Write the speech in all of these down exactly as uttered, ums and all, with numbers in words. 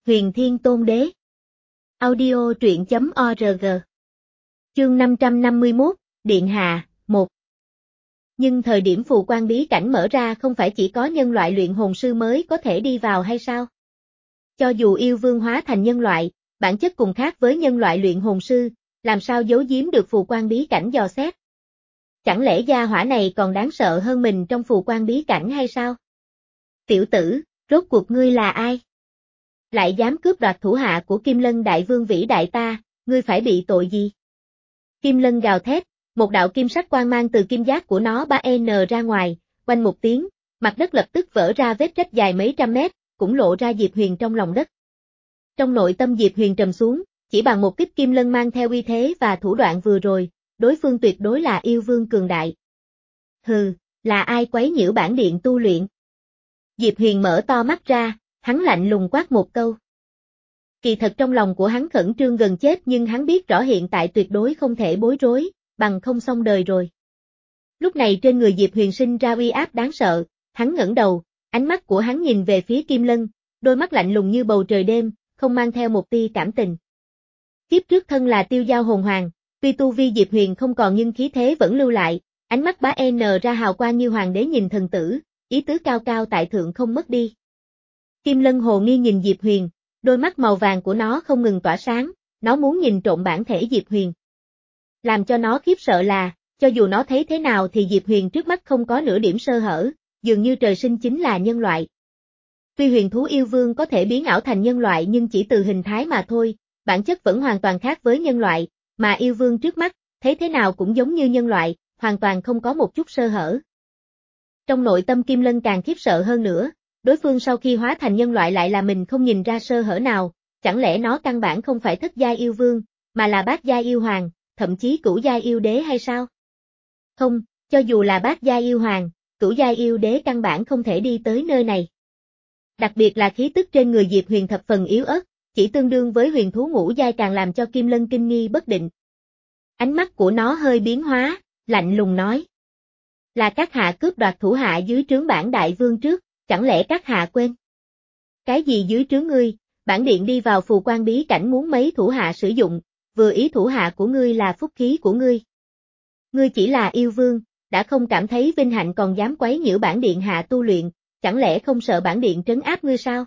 Huyền Thiên Tôn Đế. Audio truyện chấm org. Chương năm trăm năm mươi mốt, Điện Hạ, một. Nhưng thời điểm phù quan bí cảnh mở ra không phải chỉ có nhân loại luyện hồn sư mới có thể đi vào hay sao? Cho dù yêu vương hóa thành nhân loại, bản chất cùng khác với nhân loại luyện hồn sư, làm sao giấu giếm được phù quan bí cảnh dò xét? Chẳng lẽ gia hỏa này còn đáng sợ hơn mình trong phù quan bí cảnh hay sao? Tiểu tử, rốt cuộc ngươi là ai? Lại dám cướp đoạt thủ hạ của Kim Lân đại vương vĩ đại ta, ngươi phải bị tội gì? Kim Lân gào thét, một đạo kim sắc quang mang từ kim giác của nó ba n ra ngoài, quanh một tiếng, mặt đất lập tức vỡ ra vết rách dài mấy trăm mét, cũng lộ ra Diệp Huyền trong lòng đất. Trong nội tâm Diệp Huyền trầm xuống, chỉ bằng một kích Kim Lân mang theo uy thế và thủ đoạn vừa rồi, đối phương tuyệt đối là yêu vương cường đại. Hừ, là ai quấy nhiễu bản điện tu luyện? Diệp Huyền mở to mắt ra, hắn lạnh lùng quát một câu. Kỳ thật trong lòng của hắn khẩn trương gần chết nhưng hắn biết rõ hiện tại tuyệt đối không thể bối rối, bằng không xong đời rồi. Lúc này trên người Diệp Huyền sinh ra uy áp đáng sợ, hắn ngẩng đầu, ánh mắt của hắn nhìn về phía Kim Lân, đôi mắt lạnh lùng như bầu trời đêm, không mang theo một tia cảm tình. Kiếp trước thân là tiêu giao hồn hoàng, tuy tu vi Diệp Huyền không còn nhưng khí thế vẫn lưu lại, ánh mắt bá n ra hào quang như hoàng đế nhìn thần tử, ý tứ cao cao tại thượng không mất đi. Kim Lân hồ nghi nhìn Diệp Huyền, đôi mắt màu vàng của nó không ngừng tỏa sáng, nó muốn nhìn trộm bản thể Diệp Huyền. Làm cho nó khiếp sợ là, cho dù nó thấy thế nào thì Diệp Huyền trước mắt không có nửa điểm sơ hở, dường như trời sinh chính là nhân loại. Tuy huyền thú yêu vương có thể biến ảo thành nhân loại nhưng chỉ từ hình thái mà thôi, bản chất vẫn hoàn toàn khác với nhân loại, mà yêu vương trước mắt, thấy thế nào cũng giống như nhân loại, hoàn toàn không có một chút sơ hở. Trong nội tâm Kim Lân càng khiếp sợ hơn nữa, đối phương sau khi hóa thành nhân loại lại là mình không nhìn ra sơ hở nào, chẳng lẽ nó căn bản không phải thất giai yêu vương, mà là bát giai yêu hoàng, thậm chí cửu giai yêu đế hay sao? Không, cho dù là bát giai yêu hoàng, cửu giai yêu đế căn bản không thể đi tới nơi này. Đặc biệt là khí tức trên người Diệp Huyền thập phần yếu ớt, chỉ tương đương với huyền thú ngũ giai càng làm cho Kim Lân kinh nghi bất định. Ánh mắt của nó hơi biến hóa, lạnh lùng nói. Là các hạ cướp đoạt thủ hạ dưới trướng bản đại vương trước, chẳng lẽ các hạ quên? Cái gì dưới trướng ngươi, bản điện đi vào phù quan bí cảnh muốn mấy thủ hạ sử dụng, vừa ý thủ hạ của ngươi là phúc khí của ngươi. Ngươi chỉ là yêu vương, đã không cảm thấy vinh hạnh còn dám quấy nhiễu bản điện hạ tu luyện, chẳng lẽ không sợ bản điện trấn áp ngươi sao?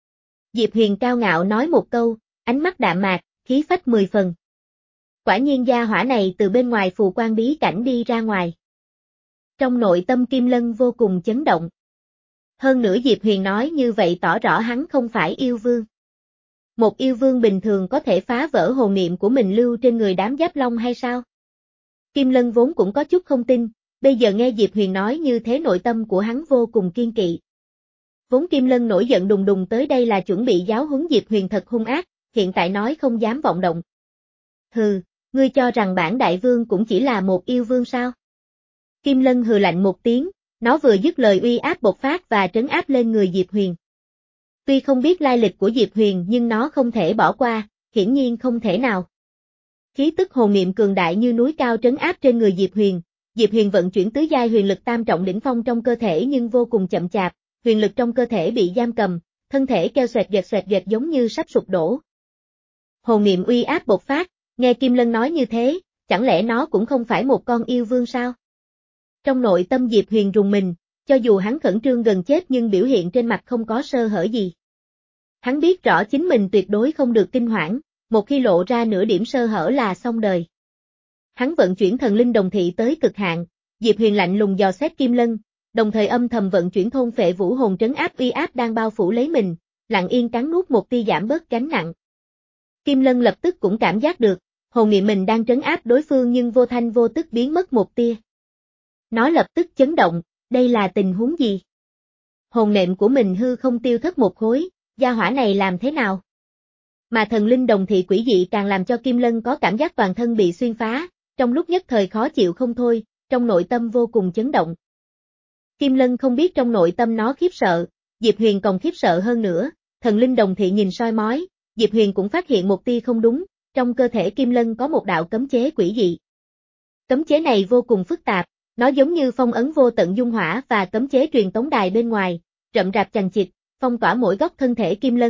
Diệp Huyền cao ngạo nói một câu, ánh mắt đạm mạc, khí phách mười phần. Quả nhiên gia hỏa này từ bên ngoài phù quan bí cảnh đi ra ngoài. Trong nội tâm Kim Lân vô cùng chấn động. Hơn nữa Diệp Huyền nói như vậy tỏ rõ hắn không phải yêu vương. Một yêu vương bình thường có thể phá vỡ hồn niệm của mình lưu trên người đám giáp long hay sao? Kim Lân vốn cũng có chút không tin, bây giờ nghe Diệp Huyền nói như thế nội tâm của hắn vô cùng kiên kỵ. Vốn Kim Lân nổi giận đùng đùng tới đây là chuẩn bị giáo huấn Diệp Huyền thật hung ác, hiện tại nói không dám vọng động. Hừ, ngươi cho rằng bản đại vương cũng chỉ là một yêu vương sao? Kim Lân hừ lạnh một tiếng, nó vừa dứt lời uy áp bộc phát và trấn áp lên người Diệp Huyền. Tuy không biết lai lịch của Diệp Huyền nhưng nó không thể bỏ qua, hiển nhiên không thể nào. Khí tức hồn niệm cường đại như núi cao trấn áp trên người Diệp Huyền, Diệp Huyền vận chuyển tứ giai huyền lực tam trọng đỉnh phong trong cơ thể nhưng vô cùng chậm chạp, huyền lực trong cơ thể bị giam cầm, thân thể kêu xoẹt dẹt xoẹt dẹt giống như sắp sụp đổ. Hồn niệm uy áp bộc phát, nghe Kim Lân nói như thế, chẳng lẽ nó cũng không phải một con yêu vương sao? Trong nội tâm Diệp Huyền rùng mình, cho dù hắn khẩn trương gần chết nhưng biểu hiện trên mặt không có sơ hở gì. Hắn biết rõ chính mình tuyệt đối không được kinh hoảng, một khi lộ ra nửa điểm sơ hở là xong đời. Hắn vận chuyển thần linh đồng thị tới cực hạn, Diệp Huyền lạnh lùng dò xét Kim Lân, đồng thời âm thầm vận chuyển thôn phệ vũ hồn trấn áp uy áp đang bao phủ lấy mình, lặng yên cắn nuốt một tia giảm bớt gánh nặng. Kim Lân lập tức cũng cảm giác được, hồn niệm mình đang trấn áp đối phương nhưng vô thanh vô tức biến mất một tia. Nó lập tức chấn động, đây là tình huống gì? Hồn niệm của mình hư không tiêu thất một khối, gia hỏa này làm thế nào? Mà thần linh đồng thị quỷ dị càng làm cho Kim Lân có cảm giác toàn thân bị xuyên phá, trong lúc nhất thời khó chịu không thôi, trong nội tâm vô cùng chấn động. Kim Lân không biết trong nội tâm nó khiếp sợ, Diệp Huyền còn khiếp sợ hơn nữa, thần linh đồng thị nhìn soi mói, Diệp Huyền cũng phát hiện một tia không đúng, trong cơ thể Kim Lân có một đạo cấm chế quỷ dị. Cấm chế này vô cùng phức tạp, nó giống như phong ấn vô tận dung hỏa và cấm chế truyền tống đài bên ngoài, rậm rạp chằng chịt, phong tỏa mỗi góc thân thể Kim Lân,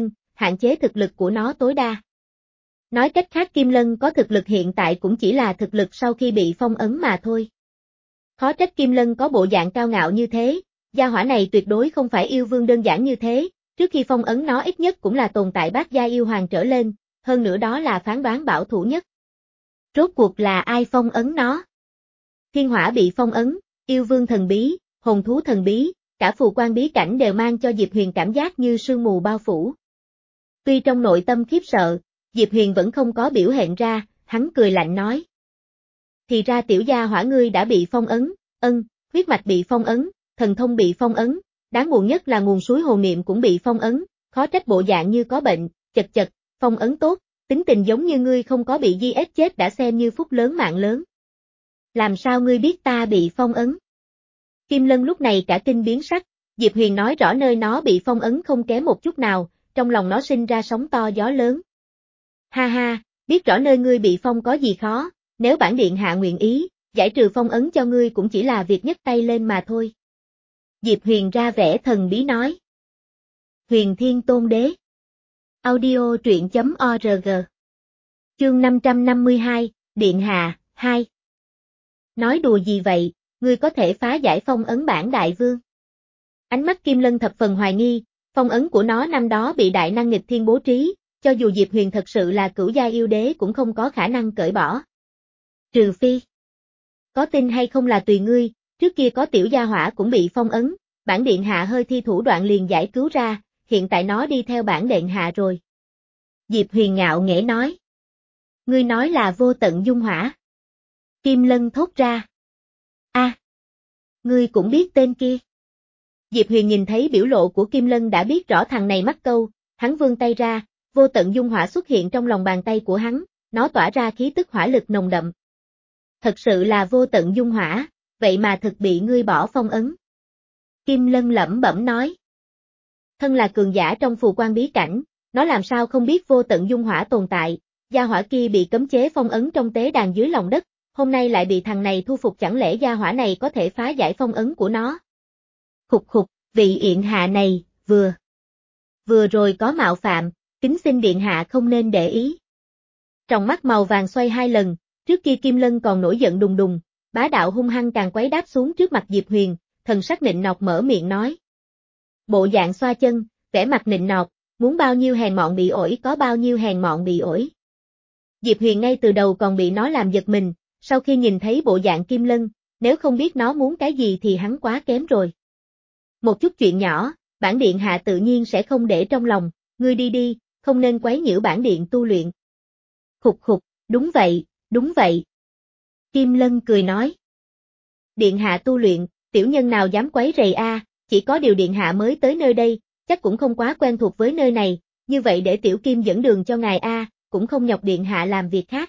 hạn chế thực lực của nó tối đa. Nói cách khác Kim Lân có thực lực hiện tại cũng chỉ là thực lực sau khi bị phong ấn mà thôi. Khó trách Kim Lân có bộ dạng cao ngạo như thế, gia hỏa này tuyệt đối không phải yêu vương đơn giản như thế, trước khi phong ấn nó ít nhất cũng là tồn tại bát gia yêu hoàng trở lên, hơn nữa đó là phán đoán bảo thủ nhất. Rốt cuộc là ai phong ấn nó? Thiên hỏa bị phong ấn, yêu vương thần bí, hồn thú thần bí, cả phù quan bí cảnh đều mang cho Diệp Huyền cảm giác như sương mù bao phủ. Tuy trong nội tâm khiếp sợ, Diệp Huyền vẫn không có biểu hiện ra, hắn cười lạnh nói. Thì ra tiểu gia hỏa ngươi đã bị phong ấn, ân, huyết mạch bị phong ấn, thần thông bị phong ấn, đáng buồn nhất là nguồn suối hồn niệm cũng bị phong ấn, khó trách bộ dạng như có bệnh, chật chật, phong ấn tốt, tính tình giống như ngươi không có bị di ép chết đã xem như phúc lớn mạng lớn. Làm sao ngươi biết ta bị phong ấn? Kim Lân lúc này cả kinh biến sắc, Diệp Huyền nói rõ nơi nó bị phong ấn không kém một chút nào, trong lòng nó sinh ra sóng to gió lớn. Ha ha, biết rõ nơi ngươi bị phong có gì khó, nếu bản điện hạ nguyện ý, giải trừ phong ấn cho ngươi cũng chỉ là việc nhấc tay lên mà thôi. Diệp Huyền ra vẻ thần bí nói. Huyền Thiên Tôn Đế. Audio truyện chấm org. Chương năm trăm năm mươi hai, Điện Hạ, hai. Nói đùa gì vậy, ngươi có thể phá giải phong ấn bản đại vương. Ánh mắt Kim Lân thập phần hoài nghi, phong ấn của nó năm đó bị đại năng nghịch thiên bố trí, cho dù Diệp Huyền thật sự là cửu gia yêu đế cũng không có khả năng cởi bỏ. Trừ phi. Có tin hay không là tùy ngươi, trước kia có tiểu gia hỏa cũng bị phong ấn, bản điện hạ hơi thi thủ đoạn liền giải cứu ra, hiện tại nó đi theo bản điện hạ rồi. Diệp Huyền ngạo nghễ nói. Ngươi nói là vô tận dung hỏa. Kim Lân thốt ra. A, à, ngươi cũng biết tên kia. Diệp Huyền nhìn thấy biểu lộ của Kim Lân đã biết rõ thằng này mắc câu, hắn vươn tay ra, vô tận dung hỏa xuất hiện trong lòng bàn tay của hắn, nó tỏa ra khí tức hỏa lực nồng đậm. Thật sự là vô tận dung hỏa, vậy mà thực bị ngươi bỏ phong ấn. Kim Lân lẩm bẩm nói. Thân là cường giả trong phù quan bí cảnh, nó làm sao không biết vô tận dung hỏa tồn tại, gia hỏa kia bị cấm chế phong ấn trong tế đàn dưới lòng đất, hôm nay lại bị thằng này thu phục, chẳng lẽ gia hỏa này có thể phá giải phong ấn của nó? Khục khục, vị yện hạ này, vừa. Vừa rồi có mạo phạm, kính xin điện hạ không nên để ý. Trong mắt màu vàng xoay hai lần, trước kia Kim Lân còn nổi giận đùng đùng, bá đạo hung hăng càng quấy đáp xuống trước mặt Diệp Huyền, thần sắc nịnh nọt mở miệng nói. Bộ dạng xoa chân, vẻ mặt nịnh nọt, muốn bao nhiêu hèn mọn bị ổi có bao nhiêu hèn mọn bị ổi. Diệp Huyền ngay từ đầu còn bị nó làm giật mình, sau khi nhìn thấy bộ dạng Kim Lân, nếu không biết nó muốn cái gì thì hắn quá kém rồi. Một chút chuyện nhỏ, bản điện hạ tự nhiên sẽ không để trong lòng, ngươi đi đi, không nên quấy nhiễu bản điện tu luyện. Khục khục, đúng vậy, đúng vậy. Kim Lân cười nói. Điện hạ tu luyện, tiểu nhân nào dám quấy rầy a, à, chỉ có điều điện hạ mới tới nơi đây, chắc cũng không quá quen thuộc với nơi này, như vậy để tiểu Kim dẫn đường cho ngài a, à, cũng không nhọc điện hạ làm việc khác.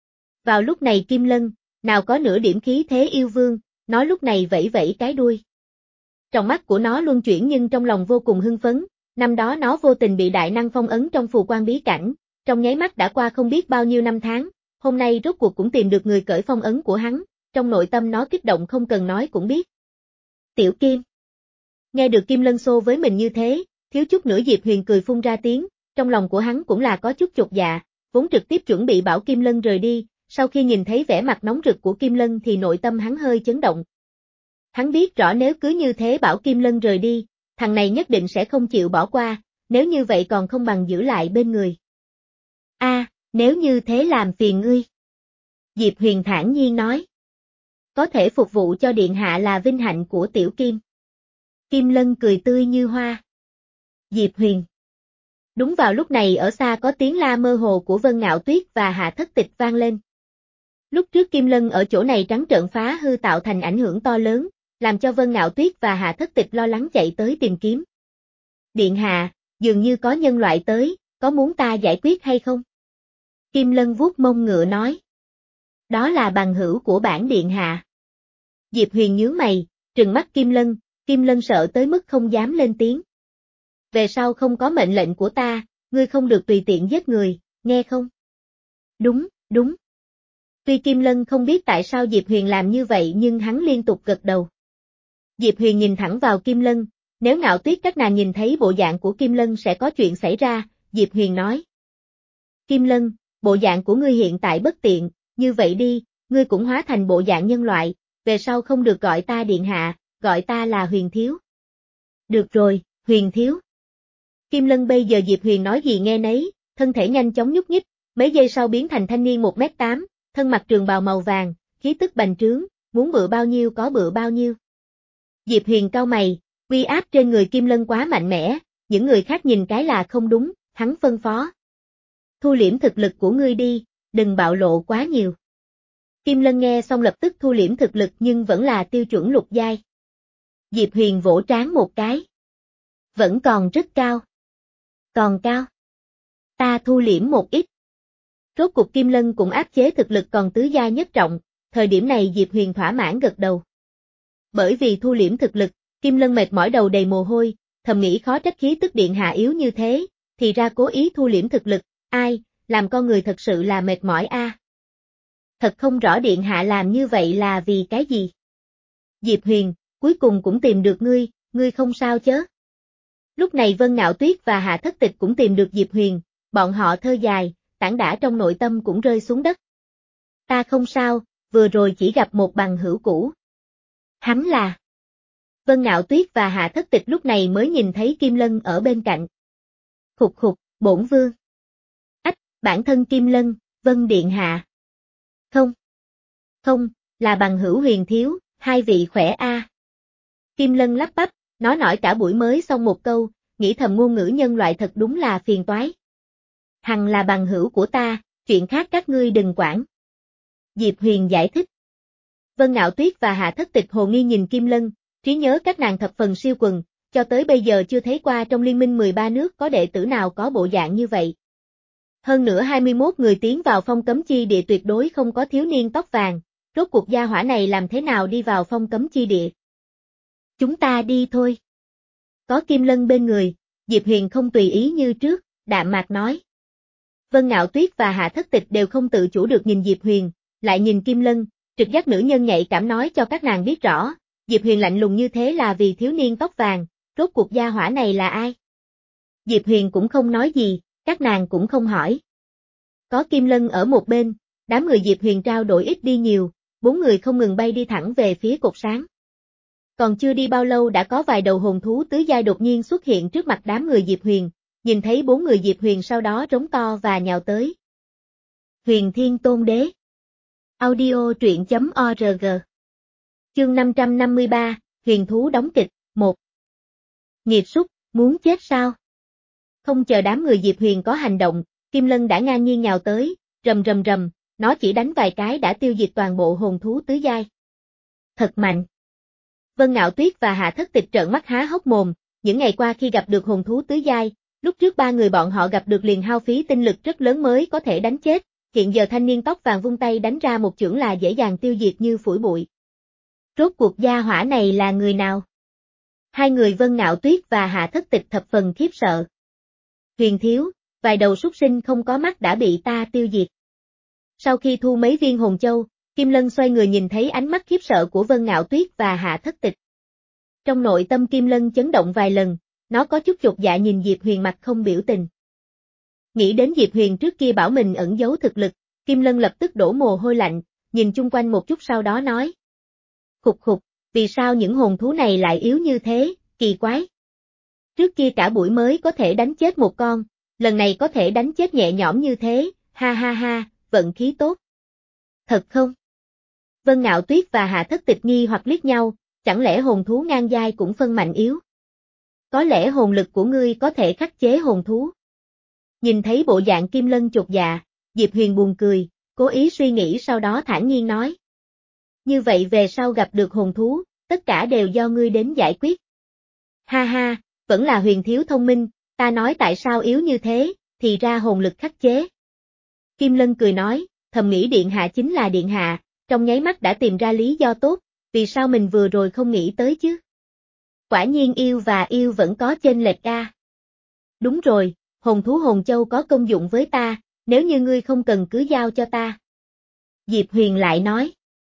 Vào lúc này Kim Lân, nào có nửa điểm khí thế yêu vương, nói lúc này vẫy vẫy cái đuôi. Trong mắt của nó luân chuyển nhưng trong lòng vô cùng hưng phấn, năm đó nó vô tình bị đại năng phong ấn trong phù quan bí cảnh, trong nháy mắt đã qua không biết bao nhiêu năm tháng, hôm nay rốt cuộc cũng tìm được người cởi phong ấn của hắn, trong nội tâm nó kích động không cần nói cũng biết. Tiểu Kim. Nghe được Kim Lân xô với mình như thế, thiếu chút nữa Diệp Huyền cười phun ra tiếng, trong lòng của hắn cũng là có chút chột dạ, vốn trực tiếp chuẩn bị bảo Kim Lân rời đi, sau khi nhìn thấy vẻ mặt nóng rực của Kim Lân thì nội tâm hắn hơi chấn động. Hắn biết rõ nếu cứ như thế bảo Kim Lân rời đi, thằng này nhất định sẽ không chịu bỏ qua, nếu như vậy còn không bằng giữ lại bên người. A, à, nếu như thế làm phiền ngươi. Diệp Huyền thản nhiên nói. Có thể phục vụ cho điện hạ là vinh hạnh của tiểu Kim. Kim Lân cười tươi như hoa. Diệp Huyền. Đúng vào lúc này ở xa có tiếng la mơ hồ của Vân Ngạo Tuyết và Hạ Thất Tịch vang lên. Lúc trước Kim Lân ở chỗ này trắng trợn phá hư tạo thành ảnh hưởng to lớn, làm cho Vân Ngạo Tuyết và Hạ Thất Tịch lo lắng chạy tới tìm kiếm. Điện hạ, dường như có nhân loại tới, có muốn ta giải quyết hay không? Kim Lân vuốt mông ngựa nói. Đó là bằng hữu của bản điện hạ. Diệp Huyền nhướng mày, trừng mắt Kim Lân, Kim Lân sợ tới mức không dám lên tiếng. Về sau không có mệnh lệnh của ta, ngươi không được tùy tiện giết người, nghe không? Đúng, đúng. Tuy Kim Lân không biết tại sao Diệp Huyền làm như vậy nhưng hắn liên tục gật đầu. Diệp Huyền nhìn thẳng vào Kim Lân, nếu Ngạo Tuyết các nàng nhìn thấy bộ dạng của Kim Lân sẽ có chuyện xảy ra, Diệp Huyền nói. Kim Lân, bộ dạng của ngươi hiện tại bất tiện, như vậy đi, ngươi cũng hóa thành bộ dạng nhân loại, về sau không được gọi ta điện hạ, gọi ta là Huyền Thiếu. Được rồi, Huyền Thiếu. Kim Lân bây giờ Diệp Huyền nói gì nghe nấy, thân thể nhanh chóng nhúc nhích, mấy giây sau biến thành thanh niên một mét tám, thân mặc trường bào màu vàng, khí tức bành trướng, muốn bự bao nhiêu có bự bao nhiêu. Diệp Huyền cau mày, uy áp trên người Kim Lân quá mạnh mẽ, những người khác nhìn cái là không đúng, hắn phân phó. Thu liễm thực lực của ngươi đi, đừng bạo lộ quá nhiều. Kim Lân nghe xong lập tức thu liễm thực lực nhưng vẫn là tiêu chuẩn lục giai. Diệp Huyền vỗ trán một cái. Vẫn còn rất cao. Còn cao. Ta thu liễm một ít. Rốt cuộc Kim Lân cũng áp chế thực lực còn tứ giai nhất trọng, thời điểm này Diệp Huyền thỏa mãn gật đầu. Bởi vì thu liễm thực lực, Kim Lân mệt mỏi đầu đầy mồ hôi, thầm nghĩ khó trách khí tức điện hạ yếu như thế, thì ra cố ý thu liễm thực lực, ai, làm con người thật sự là mệt mỏi a. À. Thật không rõ điện hạ làm như vậy là vì cái gì. Diệp Huyền, cuối cùng cũng tìm được ngươi, ngươi không sao chớ. Lúc này Vân Ngạo Tuyết và Hạ Thất Tịch cũng tìm được Diệp Huyền, bọn họ thơ dài, tảng đả trong nội tâm cũng rơi xuống đất. Ta không sao, vừa rồi chỉ gặp một bằng hữu cũ. Hắn là... Vân Ngạo Tuyết và Hạ Thất Tịch lúc này mới nhìn thấy Kim Lân ở bên cạnh. Khục khục, bổn vương. Ách, bản thân Kim Lân, Vân Điện Hạ. Không. Không, là bằng hữu Huyền Thiếu, hai vị khỏe a. À. Kim Lân lắp bắp, nói nổi cả buổi mới xong một câu, nghĩ thầm ngôn ngữ nhân loại thật đúng là phiền toái. Hằng là bằng hữu của ta, chuyện khác các ngươi đừng quản. Diệp Huyền giải thích. Vân Ngạo Tuyết và Hạ Thất Tịch hồ nghi nhìn Kim Lân, trí nhớ các nàng thập phần siêu quần, cho tới bây giờ chưa thấy qua trong liên minh mười ba nước có đệ tử nào có bộ dạng như vậy. Hơn nữa hai mươi mốt người tiến vào phong cấm chi địa tuyệt đối không có thiếu niên tóc vàng, rốt cuộc gia hỏa này làm thế nào đi vào phong cấm chi địa. Chúng ta đi thôi. Có Kim Lân bên người, Diệp Huyền không tùy ý như trước, đạm mạc nói. Vân Ngạo Tuyết và Hạ Thất Tịch đều không tự chủ được nhìn Diệp Huyền, lại nhìn Kim Lân, trực giác nữ nhân nhạy cảm nói cho các nàng biết rõ, Diệp Huyền lạnh lùng như thế là vì thiếu niên tóc vàng, rốt cuộc gia hỏa này là ai? Diệp Huyền cũng không nói gì, các nàng cũng không hỏi. Có Kim Lân ở một bên, đám người Diệp Huyền trao đổi ít đi nhiều, bốn người không ngừng bay đi thẳng về phía cột sáng. Còn chưa đi bao lâu đã có vài đầu hồn thú tứ giai đột nhiên xuất hiện trước mặt đám người Diệp Huyền, nhìn thấy bốn người Diệp Huyền sau đó rống to và nhào tới. Huyền Thiên Tôn Đế. Audio truyện chấm org. Chương năm trăm năm mươi ba, Huyền Thú đóng kịch, một. Nghiệt súc, muốn chết sao? Không chờ đám người Diệp Huyền có hành động, Kim Lân đã ngang nhiên nhào tới, rầm rầm rầm, nó chỉ đánh vài cái đã tiêu diệt toàn bộ hồn thú tứ giai. Thật mạnh. Vân Ngạo Tuyết và Hạ Thất Tịch trợn mắt há hốc mồm, những ngày qua khi gặp được hồn thú tứ giai, lúc trước ba người bọn họ gặp được liền hao phí tinh lực rất lớn mới có thể đánh chết, hiện giờ thanh niên tóc vàng vung tay đánh ra một chưởng là dễ dàng tiêu diệt như phủi bụi. Rốt cuộc gia hỏa này là người nào? Hai người Vân Ngạo Tuyết và Hạ Thất Tịch thập phần khiếp sợ. Huyền Thiếu, vài đầu súc sinh không có mắt đã bị ta tiêu diệt. Sau khi thu mấy viên hồn châu, Kim Lân xoay người nhìn thấy ánh mắt khiếp sợ của Vân Ngạo Tuyết và Hạ Thất Tịch. Trong nội tâm Kim Lân chấn động vài lần, nó có chút chột dạ nhìn Diệp Huyền mặt không biểu tình. Nghĩ đến Diệp Huyền trước kia bảo mình ẩn giấu thực lực, Kim Lân lập tức đổ mồ hôi lạnh, nhìn chung quanh một chút sau đó nói. Khục khục, vì sao những hồn thú này lại yếu như thế, kỳ quái. Trước kia cả buổi mới có thể đánh chết một con, lần này có thể đánh chết nhẹ nhõm như thế, ha ha ha, vận khí tốt. Thật không? Vân Ngạo Tuyết và Hạ Thất Tịch nghi hoặc liếc nhau, chẳng lẽ hồn thú ngang giai cũng phân mạnh yếu? Có lẽ hồn lực của ngươi có thể khắc chế hồn thú. Nhìn thấy bộ dạng Kim Lân chột dạ, Diệp Huyền buồn cười, cố ý suy nghĩ sau đó thản nhiên nói. Như vậy về sau gặp được hồn thú, tất cả đều do ngươi đến giải quyết. Ha ha, vẫn là Huyền Thiếu thông minh, ta nói tại sao yếu như thế, thì ra hồn lực khắc chế. Kim Lân cười nói, thầm nghĩ điện hạ chính là điện hạ, trong nháy mắt đã tìm ra lý do tốt, vì sao mình vừa rồi không nghĩ tới chứ? Quả nhiên yêu và yêu vẫn có chênh lệch a. Đúng rồi, hồn thú hồn châu có công dụng với ta, nếu như ngươi không cần cứ giao cho ta. Diệp Huyền lại nói.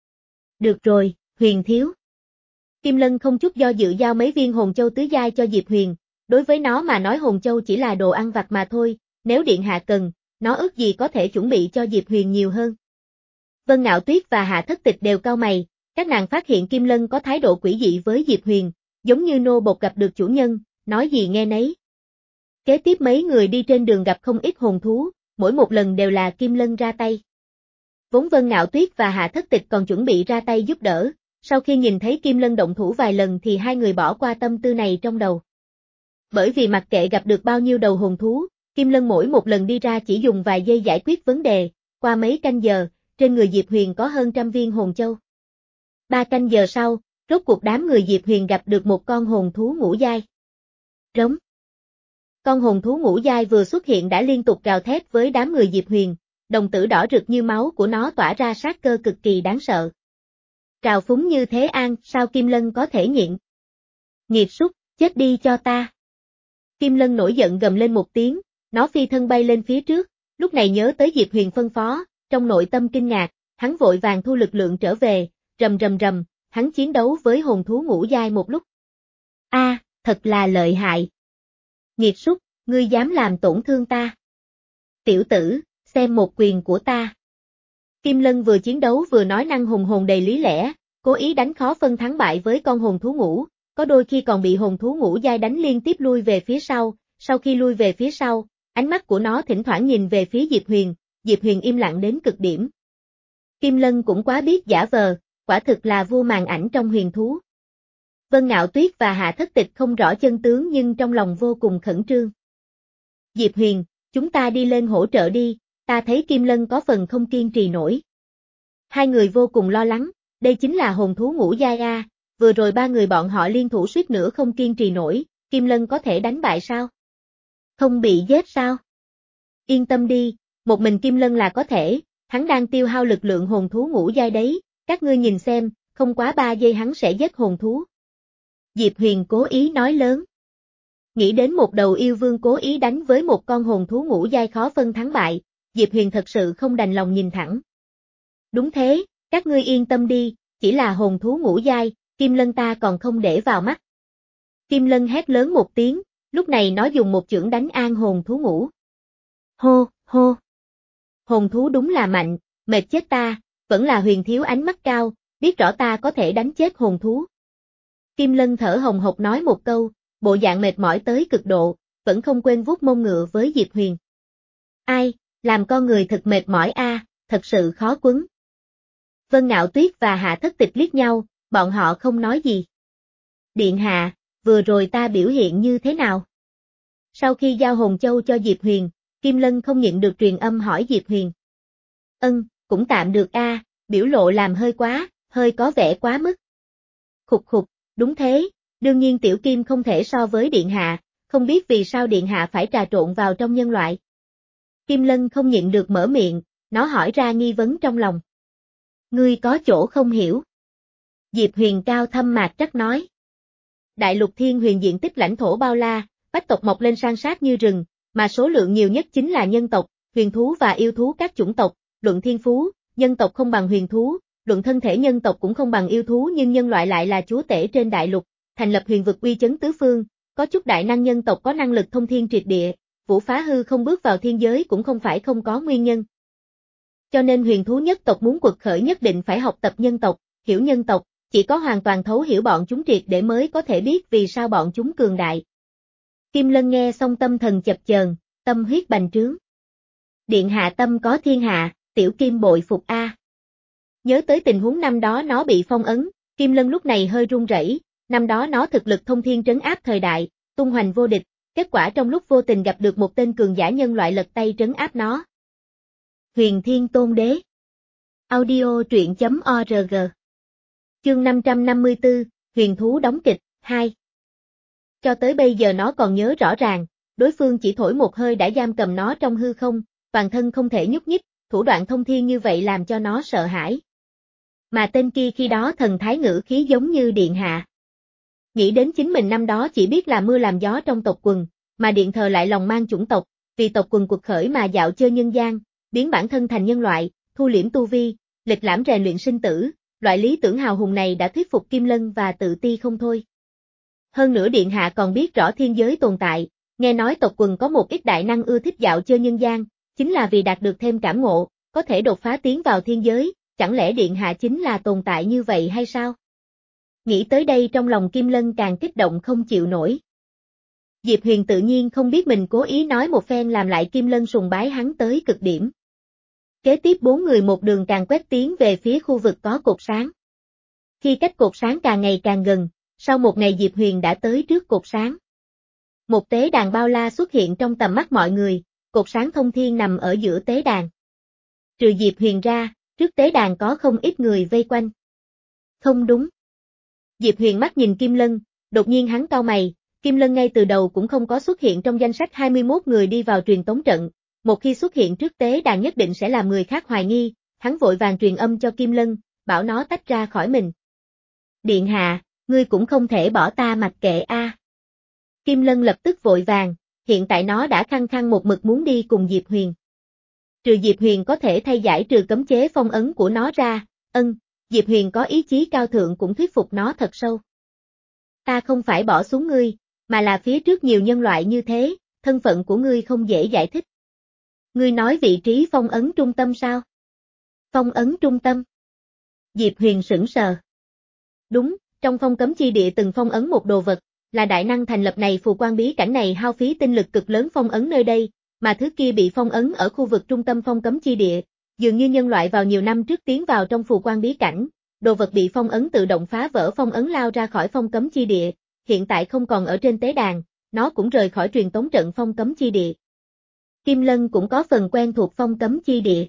Được rồi, Huyền Thiếu. Kim Lân không chút do dự giao mấy viên hồn châu tứ giai cho Diệp Huyền, đối với nó mà nói hồn châu chỉ là đồ ăn vặt mà thôi, nếu điện hạ cần, nó ước gì có thể chuẩn bị cho Diệp Huyền nhiều hơn. Vân Ngạo Tuyết và Hạ Thất Tịch đều cau mày, các nàng phát hiện Kim Lân có thái độ quỷ dị với Diệp Huyền, giống như nô bộc gặp được chủ nhân, nói gì nghe nấy. Kế tiếp mấy người đi trên đường gặp không ít hồn thú, mỗi một lần đều là Kim Lân ra tay. Vốn Vân Ngạo Tuyết và Hạ Thất Tịch còn chuẩn bị ra tay giúp đỡ, sau khi nhìn thấy Kim Lân động thủ vài lần thì hai người bỏ qua tâm tư này trong đầu. Bởi vì mặc kệ gặp được bao nhiêu đầu hồn thú, Kim Lân mỗi một lần đi ra chỉ dùng vài giây giải quyết vấn đề, qua mấy canh giờ, trên người Diệp Huyền có hơn trăm viên hồn châu. Ba canh giờ sau, rốt cuộc đám người Diệp Huyền gặp được một con hồn thú ngũ giai. Rống. Con hồn thú ngũ giai vừa xuất hiện đã liên tục gào thét với đám người Diệp Huyền, đồng tử đỏ rực như máu của nó tỏa ra sát cơ cực kỳ đáng sợ. Trào phúng như thế an, sao Kim Lân có thể nhịn? Nghiệt súc, chết đi cho ta. Kim Lân nổi giận gầm lên một tiếng, nó phi thân bay lên phía trước, lúc này nhớ tới Diệp Huyền phân phó, trong nội tâm kinh ngạc, hắn vội vàng thu lực lượng trở về, rầm rầm rầm, hắn chiến đấu với hồn thú ngũ giai một lúc. A, à, thật là lợi hại. Nghiệt súc, ngươi dám làm tổn thương ta. Tiểu tử, xem một quyền của ta. Kim Lân vừa chiến đấu vừa nói năng hùng hồn đầy lý lẽ, cố ý đánh khó phân thắng bại với con hồn thú ngũ, có đôi khi còn bị hồn thú ngũ giai đánh liên tiếp lui về phía sau, sau khi lui về phía sau, ánh mắt của nó thỉnh thoảng nhìn về phía Diệp Huyền, Diệp Huyền im lặng đến cực điểm. Kim Lân cũng quá biết giả vờ, quả thực là vua màn ảnh trong huyền thú. Vân Ngạo Tuyết và Hạ Thất Tịch không rõ chân tướng nhưng trong lòng vô cùng khẩn trương. Diệp Huyền, chúng ta đi lên hỗ trợ đi, ta thấy Kim Lân có phần không kiên trì nổi. Hai người vô cùng lo lắng, đây chính là hồn thú ngũ giai a, vừa rồi ba người bọn họ liên thủ suýt nữa không kiên trì nổi, Kim Lân có thể đánh bại sao? Không bị giết sao? Yên tâm đi, một mình Kim Lân là có thể, hắn đang tiêu hao lực lượng hồn thú ngũ giai đấy, các ngươi nhìn xem, không quá ba giây hắn sẽ giết hồn thú. Diệp Huyền cố ý nói lớn. Nghĩ đến một đầu yêu vương cố ý đánh với một con hồn thú ngũ giai khó phân thắng bại, Diệp Huyền thật sự không đành lòng nhìn thẳng. Đúng thế, các ngươi yên tâm đi, chỉ là hồn thú ngũ giai, Kim Lân ta còn không để vào mắt. Kim Lân hét lớn một tiếng, lúc này nó dùng một chưởng đánh an hồn thú ngũ. Hô, hô. Hồn thú đúng là mạnh, mệt chết ta, vẫn là Huyền thiếu ánh mắt cao, biết rõ ta có thể đánh chết hồn thú. Kim Lân thở hồng hộc nói một câu, bộ dạng mệt mỏi tới cực độ, vẫn không quên vuốt mông ngựa với Diệp Huyền. Ai, làm con người thật mệt mỏi a, à, thật sự khó quấn. Vân Ngạo Tuyết và Hạ Thất Tịch liếc nhau, bọn họ không nói gì. Điện hạ, vừa rồi ta biểu hiện như thế nào? Sau khi giao hồn châu cho Diệp Huyền, Kim Lân không nhịn được truyền âm hỏi Diệp Huyền. Ân, cũng tạm được a, à, biểu lộ làm hơi quá, hơi có vẻ quá mức. Khục khục, đúng thế, đương nhiên Tiểu Kim không thể so với Điện hạ, không biết vì sao Điện hạ phải trà trộn vào trong nhân loại. Kim Lân không nhịn được mở miệng, nó hỏi ra nghi vấn trong lòng. Ngươi có chỗ không hiểu. Diệp Huyền cao thâm mạc trắc nói. Đại lục thiên huyền diện tích lãnh thổ bao la, bách tộc mọc lên san sát như rừng, mà số lượng nhiều nhất chính là nhân tộc, huyền thú và yêu thú các chủng tộc, luận thiên phú, nhân tộc không bằng huyền thú, luận thân thể nhân tộc cũng không bằng yêu thú nhưng nhân loại lại là chúa tể trên đại lục, thành lập huyền vực uy chấn tứ phương, có chút đại năng nhân tộc có năng lực thông thiên triệt địa, Vũ Phá Hư không bước vào thiên giới cũng không phải không có nguyên nhân. Cho nên huyền thú nhất tộc muốn quật khởi nhất định phải học tập nhân tộc, hiểu nhân tộc, chỉ có hoàn toàn thấu hiểu bọn chúng triệt để mới có thể biết vì sao bọn chúng cường đại. Kim Lân nghe xong tâm thần chập chờn, tâm huyết bành trướng. Điện hạ tâm có thiên hạ, Tiểu Kim bội phục a. Nhớ tới tình huống năm đó nó bị phong ấn, Kim Lân lúc này hơi run rẩy, năm đó nó thực lực thông thiên trấn áp thời đại, tung hoành vô địch, kết quả trong lúc vô tình gặp được một tên cường giả nhân loại lật tay trấn áp nó. Huyền Thiên Tôn Đế. Audio truyện chấm org. Chương năm trăm năm mươi tư, Huyền Thú đóng kịch, hai. Cho tới bây giờ nó còn nhớ rõ ràng, đối phương chỉ thổi một hơi đã giam cầm nó trong hư không, toàn thân không thể nhúc nhích, thủ đoạn thông thiên như vậy làm cho nó sợ hãi. Mà tên kia khi đó thần thái ngữ khí giống như điện hạ. Nghĩ đến chính mình năm đó chỉ biết làm mưa làm gió trong tộc quần, mà điện thờ lại lòng mang chủng tộc, vì tộc quần cuộc khởi mà dạo chơi nhân gian, biến bản thân thành nhân loại, thu liễm tu vi, lịch lãm rèn luyện sinh tử, loại lý tưởng hào hùng này đã thuyết phục Kim Lân và tự ti không thôi. Hơn nữa điện hạ còn biết rõ thiên giới tồn tại, Nghe nói tộc quần có một ít đại năng ưa thích dạo chơi nhân gian, chính là vì đạt được thêm cảm ngộ, có thể đột phá tiến vào thiên giới, chẳng lẽ điện hạ chính là tồn tại như vậy hay sao? Nghĩ tới đây trong lòng Kim Lân càng kích động không chịu nổi. Diệp Huyền tự nhiên không biết mình cố ý nói một phen làm lại Kim Lân sùng bái hắn tới cực điểm. Kế tiếp bốn người một đường càng quét tiến về phía khu vực có cột sáng. Khi cách cột sáng càng ngày càng gần, sau một ngày Diệp Huyền đã tới trước cột sáng. Một tế đàn bao la xuất hiện trong tầm mắt mọi người, cột sáng thông thiên nằm ở giữa tế đàn. Trừ Diệp Huyền ra, trước tế đàn có không ít người vây quanh. Không đúng. Diệp Huyền mắt nhìn Kim Lân, đột nhiên hắn cau mày, Kim Lân ngay từ đầu cũng không có xuất hiện trong danh sách hai mươi mốt người đi vào truyền tống trận, một khi xuất hiện trước tế đàn nhất định sẽ làm người khác hoài nghi, hắn vội vàng truyền âm cho Kim Lân, bảo nó tách ra khỏi mình. Điện hạ, ngươi cũng không thể bỏ ta mặc kệ a. À. Kim Lân lập tức vội vàng, hiện tại nó đã khăng khăng một mực muốn đi cùng Diệp Huyền. Trừ Diệp Huyền có thể thay giải trừ cấm chế phong ấn của nó ra, ân, Diệp Huyền có ý chí cao thượng cũng thuyết phục nó thật sâu. Ta không phải bỏ xuống ngươi, mà là phía trước nhiều nhân loại như thế, thân phận của ngươi không dễ giải thích. Ngươi nói vị trí phong ấn trung tâm sao? Phong ấn trung tâm? Diệp Huyền sững sờ. Đúng, trong phong cấm chi địa từng phong ấn một đồ vật, là đại năng thành lập này phù quan bí cảnh này hao phí tinh lực cực lớn phong ấn nơi đây, mà thứ kia bị phong ấn ở khu vực trung tâm phong cấm chi địa, dường như nhân loại vào nhiều năm trước tiến vào trong phù quan bí cảnh, đồ vật bị phong ấn tự động phá vỡ phong ấn lao ra khỏi phong cấm chi địa, hiện tại không còn ở trên tế đàn, nó cũng rời khỏi truyền tống trận phong cấm chi địa. Kim Lân cũng có phần quen thuộc phong cấm chi địa.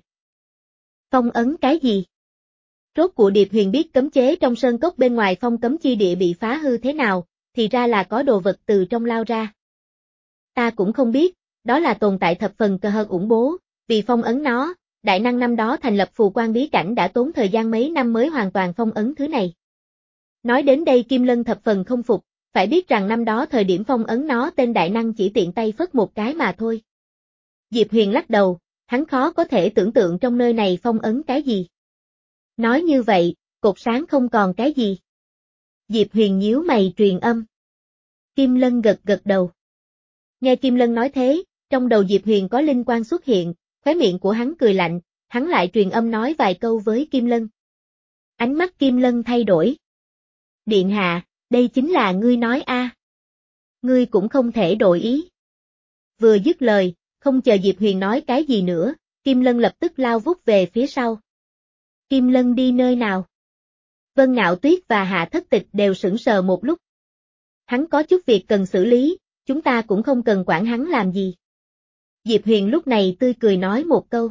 Phong ấn cái gì? Rốt cuộc Điệp Huyền biết cấm chế trong sơn cốc bên ngoài phong cấm chi địa bị phá hư thế nào, thì ra là có đồ vật từ trong lao ra. Ta cũng không biết, đó là tồn tại thập phần cơ hơn ủng bố, vì phong ấn nó, đại năng năm đó thành lập phù quan bí cảnh đã tốn thời gian mấy năm mới hoàn toàn phong ấn thứ này. Nói đến đây Kim Lân thập phần không phục, phải biết rằng năm đó thời điểm phong ấn nó tên đại năng chỉ tiện tay phất một cái mà thôi. Diệp Huyền lắc đầu, hắn khó có thể tưởng tượng trong nơi này phong ấn cái gì. Nói như vậy, cột sáng không còn cái gì. Diệp Huyền nhíu mày truyền âm. Kim Lân gật gật đầu. Nghe Kim Lân nói thế, trong đầu Diệp Huyền có linh quang xuất hiện, khóe miệng của hắn cười lạnh, hắn lại truyền âm nói vài câu với Kim Lân. Ánh mắt Kim Lân thay đổi. Điện hạ, đây chính là ngươi nói a. À. Ngươi cũng không thể đổi ý. Vừa dứt lời, không chờ Diệp Huyền nói cái gì nữa, Kim Lân lập tức lao vút về phía sau. Kim Lân đi nơi nào? Vân Ngạo Tuyết và Hạ Thất Tịch đều sững sờ một lúc. Hắn có chút việc cần xử lý, chúng ta cũng không cần quản hắn làm gì. Diệp Huyền lúc này tươi cười nói một câu.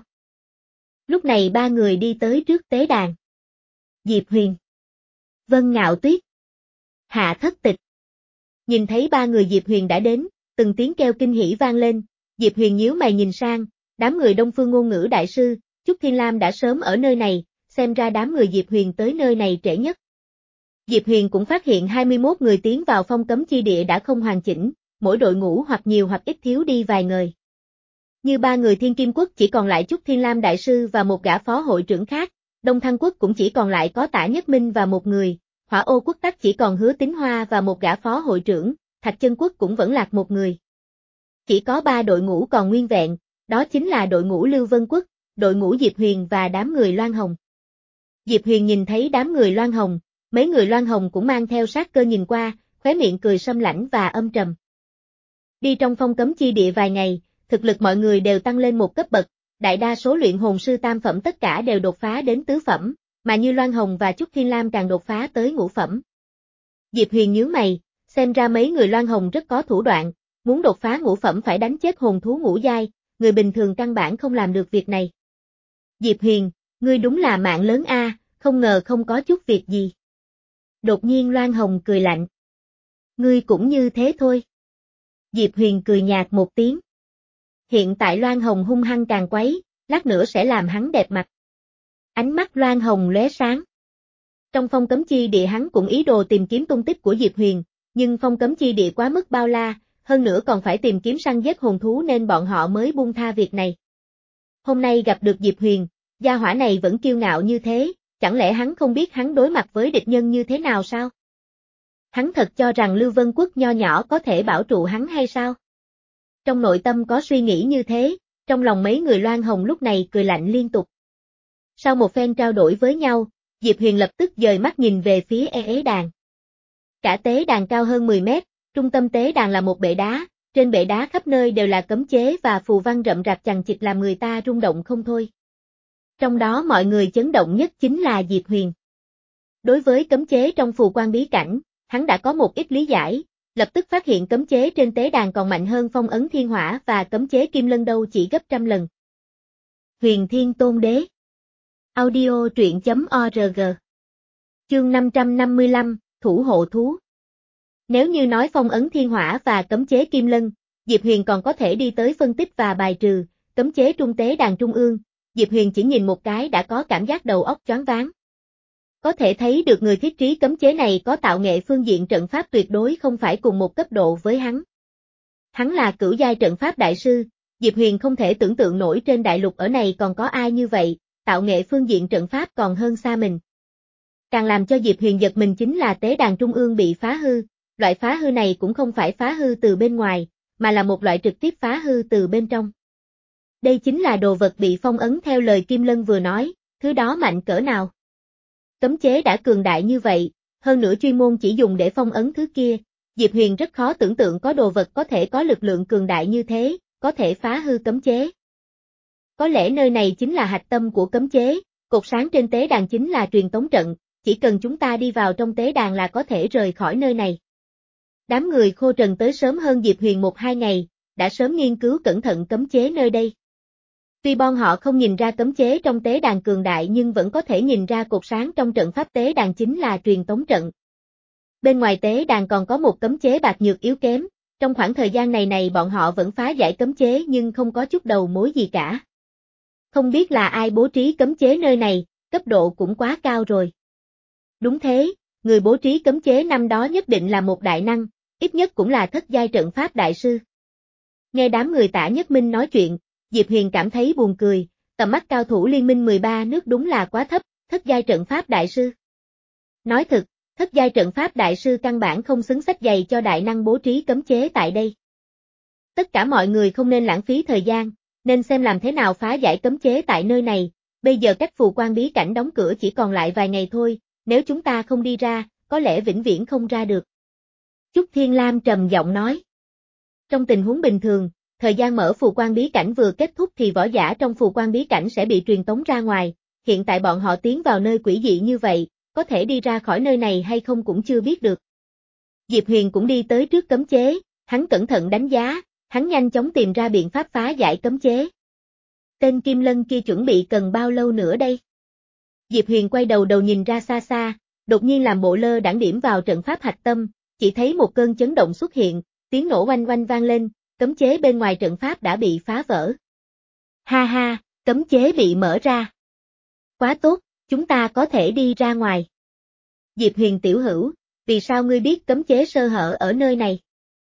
Lúc này ba người đi tới trước tế đàn. Diệp Huyền, Vân Ngạo Tuyết, Hạ Thất Tịch. Nhìn thấy ba người Diệp Huyền đã đến, từng tiếng kêu kinh hỉ vang lên, Diệp Huyền nhíu mày nhìn sang, đám người Đông Phương ngôn ngữ đại sư, Trúc Thiên Lam đã sớm ở nơi này, xem ra đám người Diệp Huyền tới nơi này trễ nhất. Diệp Huyền cũng phát hiện hai mươi mốt người tiến vào phong cấm chi địa đã không hoàn chỉnh, mỗi đội ngũ hoặc nhiều hoặc ít thiếu đi vài người. Như ba người Thiên Kim Quốc chỉ còn lại Trúc Thiên Lam đại sư và một gã phó hội trưởng khác, Đông Thăng Quốc cũng chỉ còn lại có Tả Nhất Minh và một người, Hỏa Ô Quốc tắc chỉ còn Hứa Tín Hoa và một gã phó hội trưởng, Thạch Chân Quốc cũng vẫn lạc một người. Chỉ có ba đội ngũ còn nguyên vẹn, đó chính là đội ngũ Lưu Vân Quốc, đội ngũ Diệp Huyền và đám người Loan Hồng. Diệp Huyền nhìn thấy đám người Loan Hồng, mấy người Loan Hồng cũng mang theo sát cơ nhìn qua, khóe miệng cười sâm lãnh và âm trầm. Đi trong phong cấm chi địa vài ngày, thực lực mọi người đều tăng lên một cấp bậc, đại đa số luyện hồn sư tam phẩm tất cả đều đột phá đến tứ phẩm, mà như Loan Hồng và Trúc Thiên Lam càng đột phá tới ngũ phẩm. Diệp Huyền nhíu mày, xem ra mấy người Loan Hồng rất có thủ đoạn, muốn đột phá ngũ phẩm phải đánh chết hồn thú ngũ giai, người bình thường căn bản không làm được việc này. Diệp Huyền, ngươi đúng là mạng lớn a, không ngờ không có chút việc gì. Đột nhiên Loan Hồng cười lạnh. Ngươi cũng như thế thôi. Diệp Huyền cười nhạt một tiếng. Hiện tại Loan Hồng hung hăng càng quấy, lát nữa sẽ làm hắn đẹp mặt. Ánh mắt Loan Hồng lóe sáng. Trong phong cấm chi địa hắn cũng ý đồ tìm kiếm tung tích của Diệp Huyền, nhưng phong cấm chi địa quá mức bao la, hơn nữa còn phải tìm kiếm săn giết hồn thú nên bọn họ mới buông tha việc này. Hôm nay gặp được Diệp Huyền, gia hỏa này vẫn kiêu ngạo như thế, chẳng lẽ hắn không biết hắn đối mặt với địch nhân như thế nào sao? Hắn thật cho rằng Lưu Vân Quốc nho nhỏ có thể bảo trụ hắn hay sao? Trong nội tâm có suy nghĩ như thế, trong lòng mấy người Loan Hồng lúc này cười lạnh liên tục. Sau một phen trao đổi với nhau, Diệp Huyền lập tức dời mắt nhìn về phía ế đàn. Cả tế đàn cao hơn mười mét, trung tâm tế đàn là một bệ đá, trên bệ đá khắp nơi đều là cấm chế và phù văn rậm rạp chằng chịt làm người ta rung động không thôi. Trong đó mọi người chấn động nhất chính là Diệp Huyền. Đối với cấm chế trong phù quan bí cảnh, hắn đã có một ít lý giải, lập tức phát hiện cấm chế trên tế đàn còn mạnh hơn phong ấn thiên hỏa và cấm chế kim lân đâu chỉ gấp trăm lần. Huyền Thiên Tôn Đế. Audio truyện chấm org. Chương năm trăm năm mươi lăm, Thủ hộ thú. Nếu như nói phong ấn thiên hỏa và cấm chế kim lân, Diệp Huyền còn có thể đi tới phân tích và bài trừ, cấm chế trung tế đàn trung ương, Diệp Huyền chỉ nhìn một cái đã có cảm giác đầu óc choáng váng. Có thể thấy được người thiết trí cấm chế này có tạo nghệ phương diện trận pháp tuyệt đối không phải cùng một cấp độ với hắn. Hắn là cửu giai trận pháp đại sư, Diệp Huyền không thể tưởng tượng nổi trên đại lục ở này còn có ai như vậy, tạo nghệ phương diện trận pháp còn hơn xa mình. Càng làm cho Diệp Huyền giật mình chính là tế đàn trung ương bị phá hư, loại phá hư này cũng không phải phá hư từ bên ngoài, mà là một loại trực tiếp phá hư từ bên trong. Đây chính là đồ vật bị phong ấn theo lời Kim Lân vừa nói, thứ đó mạnh cỡ nào. Cấm chế đã cường đại như vậy, hơn nữa chuyên môn chỉ dùng để phong ấn thứ kia, Diệp Huyền rất khó tưởng tượng có đồ vật có thể có lực lượng cường đại như thế, có thể phá hư cấm chế. Có lẽ nơi này chính là hạch tâm của cấm chế, cột sáng trên tế đàn chính là truyền tống trận, chỉ cần chúng ta đi vào trong tế đàn là có thể rời khỏi nơi này. Đám người Khô Trần tới sớm hơn Diệp Huyền một hai ngày, đã sớm nghiên cứu cẩn thận cấm chế nơi đây. Tuy bọn họ không nhìn ra cấm chế trong tế đàn cường đại nhưng vẫn có thể nhìn ra cột sáng trong trận pháp tế đàn chính là truyền tống trận. Bên ngoài tế đàn còn có một cấm chế bạc nhược yếu kém, trong khoảng thời gian này này bọn họ vẫn phá giải cấm chế nhưng không có chút đầu mối gì cả. Không biết là ai bố trí cấm chế nơi này, cấp độ cũng quá cao rồi. Đúng thế, người bố trí cấm chế năm đó nhất định là một đại năng, ít nhất cũng là thất giai trận pháp đại sư. Nghe đám người Tả Nhất Minh nói chuyện, Diệp Huyền cảm thấy buồn cười, tầm mắt cao thủ liên minh mười ba nước đúng là quá thấp, thất giai trận pháp đại sư. Nói thật, thất giai trận pháp đại sư căn bản không xứng xách giày cho đại năng bố trí cấm chế tại đây. Tất cả mọi người không nên lãng phí thời gian, nên xem làm thế nào phá giải cấm chế tại nơi này, bây giờ cách phù quan bí cảnh đóng cửa chỉ còn lại vài ngày thôi, nếu chúng ta không đi ra, có lẽ vĩnh viễn không ra được. Chúc Thiên Lam trầm giọng nói. Trong tình huống bình thường, thời gian mở phù quan bí cảnh vừa kết thúc thì võ giả trong phù quan bí cảnh sẽ bị truyền tống ra ngoài, hiện tại bọn họ tiến vào nơi quỷ dị như vậy, có thể đi ra khỏi nơi này hay không cũng chưa biết được. Diệp Huyền cũng đi tới trước cấm chế, hắn cẩn thận đánh giá, hắn nhanh chóng tìm ra biện pháp phá giải cấm chế. Tên Kim Lân kia chuẩn bị cần bao lâu nữa đây? Diệp Huyền quay đầu đầu nhìn ra xa xa, đột nhiên làm bộ lơ đãng điểm vào trận pháp hạch tâm, chỉ thấy một cơn chấn động xuất hiện, tiếng nổ oanh oanh vang lên, cấm chế bên ngoài trận pháp đã bị phá vỡ. Ha ha, cấm chế bị mở ra. Quá tốt, chúng ta có thể đi ra ngoài. Diệp Huyền tiểu hữu, vì sao ngươi biết cấm chế sơ hở ở nơi này?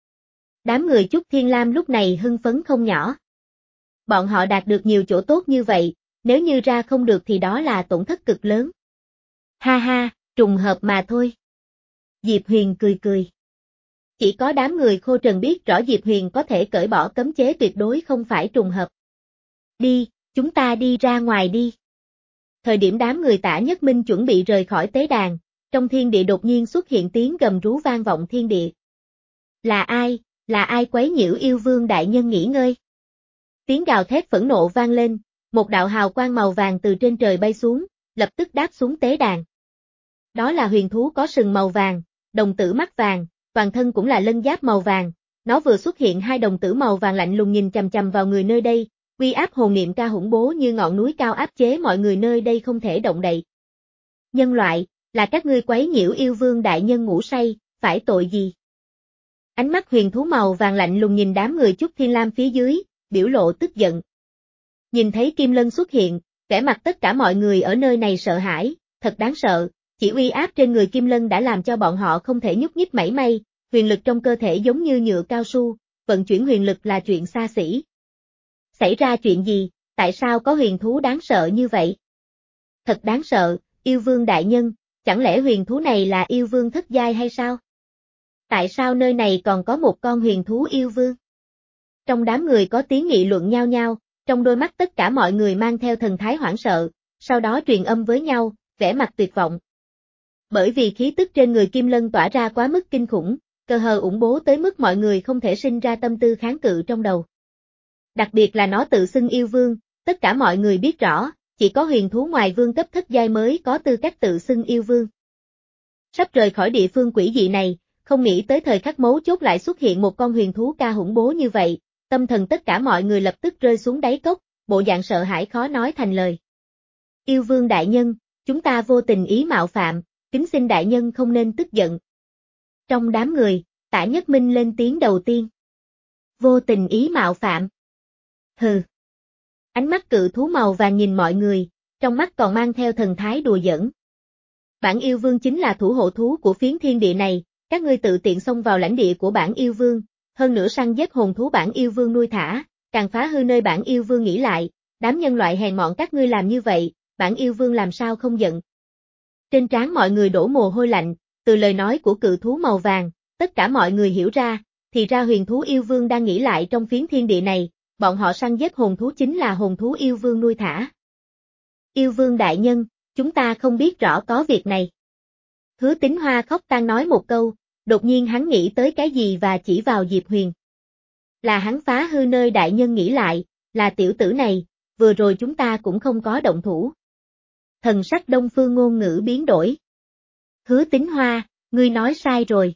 Đám người Chúc Thiên Lam lúc này hưng phấn không nhỏ. Bọn họ đạt được nhiều chỗ tốt như vậy, nếu như ra không được thì đó là tổn thất cực lớn. Ha ha, trùng hợp mà thôi. Diệp Huyền cười cười. Chỉ có đám người Khô Trần biết rõ Diệp Huyền có thể cởi bỏ cấm chế tuyệt đối không phải trùng hợp. Đi, chúng ta đi ra ngoài đi. Thời điểm đám người Tả Nhất Minh chuẩn bị rời khỏi tế đàn, trong thiên địa đột nhiên xuất hiện tiếng gầm rú vang vọng thiên địa. Là ai, là ai quấy nhiễu yêu vương đại nhân nghỉ ngơi? Tiếng gào thét phẫn nộ vang lên, một đạo hào quang màu vàng từ trên trời bay xuống, lập tức đáp xuống tế đàn. Đó là huyền thú có sừng màu vàng, đồng tử mắt vàng, toàn thân cũng là lân giáp màu vàng, nó vừa xuất hiện hai đồng tử màu vàng lạnh lùng nhìn chằm chằm vào người nơi đây, uy áp hồn niệm ca hủng bố như ngọn núi cao áp chế mọi người nơi đây không thể động đậy. Nhân loại, là các ngươi quấy nhiễu yêu vương đại nhân ngủ say, phải tội gì? Ánh mắt huyền thú màu vàng lạnh lùng nhìn đám người Chúc Thiên Lam phía dưới, biểu lộ tức giận. Nhìn thấy Kim Lân xuất hiện, vẻ mặt tất cả mọi người ở nơi này sợ hãi, thật đáng sợ, chỉ uy áp trên người Kim Lân đã làm cho bọn họ không thể nhúc nhích mảy may, huyền lực trong cơ thể giống như nhựa cao su, vận chuyển huyền lực là chuyện xa xỉ. Xảy ra chuyện gì, tại sao có huyền thú đáng sợ như vậy? Thật đáng sợ, yêu vương đại nhân, chẳng lẽ huyền thú này là yêu vương thất giai hay sao? Tại sao nơi này còn có một con huyền thú yêu vương? Trong đám người có tiếng nghị luận nhao nhao, trong đôi mắt tất cả mọi người mang theo thần thái hoảng sợ, sau đó truyền âm với nhau, vẻ mặt tuyệt vọng. Bởi vì khí tức trên người Kim Lân tỏa ra quá mức kinh khủng, cơ hờ ủng bố tới mức mọi người không thể sinh ra tâm tư kháng cự trong đầu. Đặc biệt là nó tự xưng yêu vương, tất cả mọi người biết rõ, chỉ có huyền thú ngoài vương cấp thất giai mới có tư cách tự xưng yêu vương. Sắp rời khỏi địa phương quỷ dị này, không nghĩ tới thời khắc mấu chốt lại xuất hiện một con huyền thú ca hủng bố như vậy, tâm thần tất cả mọi người lập tức rơi xuống đáy cốc, bộ dạng sợ hãi khó nói thành lời. Yêu vương đại nhân, chúng ta vô tình ý mạo phạm, kính xin đại nhân không nên tức giận. Trong đám người, Tả Nhất Minh lên tiếng đầu tiên. Vô tình ý mạo phạm. Hừ. Ánh mắt cự thú màu vàng nhìn mọi người, trong mắt còn mang theo thần thái đùa giỡn. Bản yêu vương chính là thủ hộ thú của phiến thiên địa này, các ngươi tự tiện xông vào lãnh địa của bản yêu vương, hơn nữa săn giết hồn thú bản yêu vương nuôi thả, càng phá hư nơi bản yêu vương nghỉ lại, đám nhân loại hèn mọn các ngươi làm như vậy, bản yêu vương làm sao không giận. Trên trán mọi người đổ mồ hôi lạnh, từ lời nói của cự thú màu vàng, tất cả mọi người hiểu ra, thì ra huyền thú yêu vương đang nghỉ lại trong phiến thiên địa này, bọn họ săn giết hồn thú chính là hồn thú yêu vương nuôi thả. Yêu vương đại nhân, chúng ta không biết rõ có việc này. Hứa Tín Hoa khóc tang nói một câu, đột nhiên hắn nghĩ tới cái gì và chỉ vào Diệp Huyền. Là hắn phá hư nơi đại nhân nghĩ lại, là tiểu tử này, vừa rồi chúng ta cũng không có động thủ. Thần sắc Đông Phương ngôn ngữ biến đổi. Hứa Tín Hoa, ngươi nói sai rồi.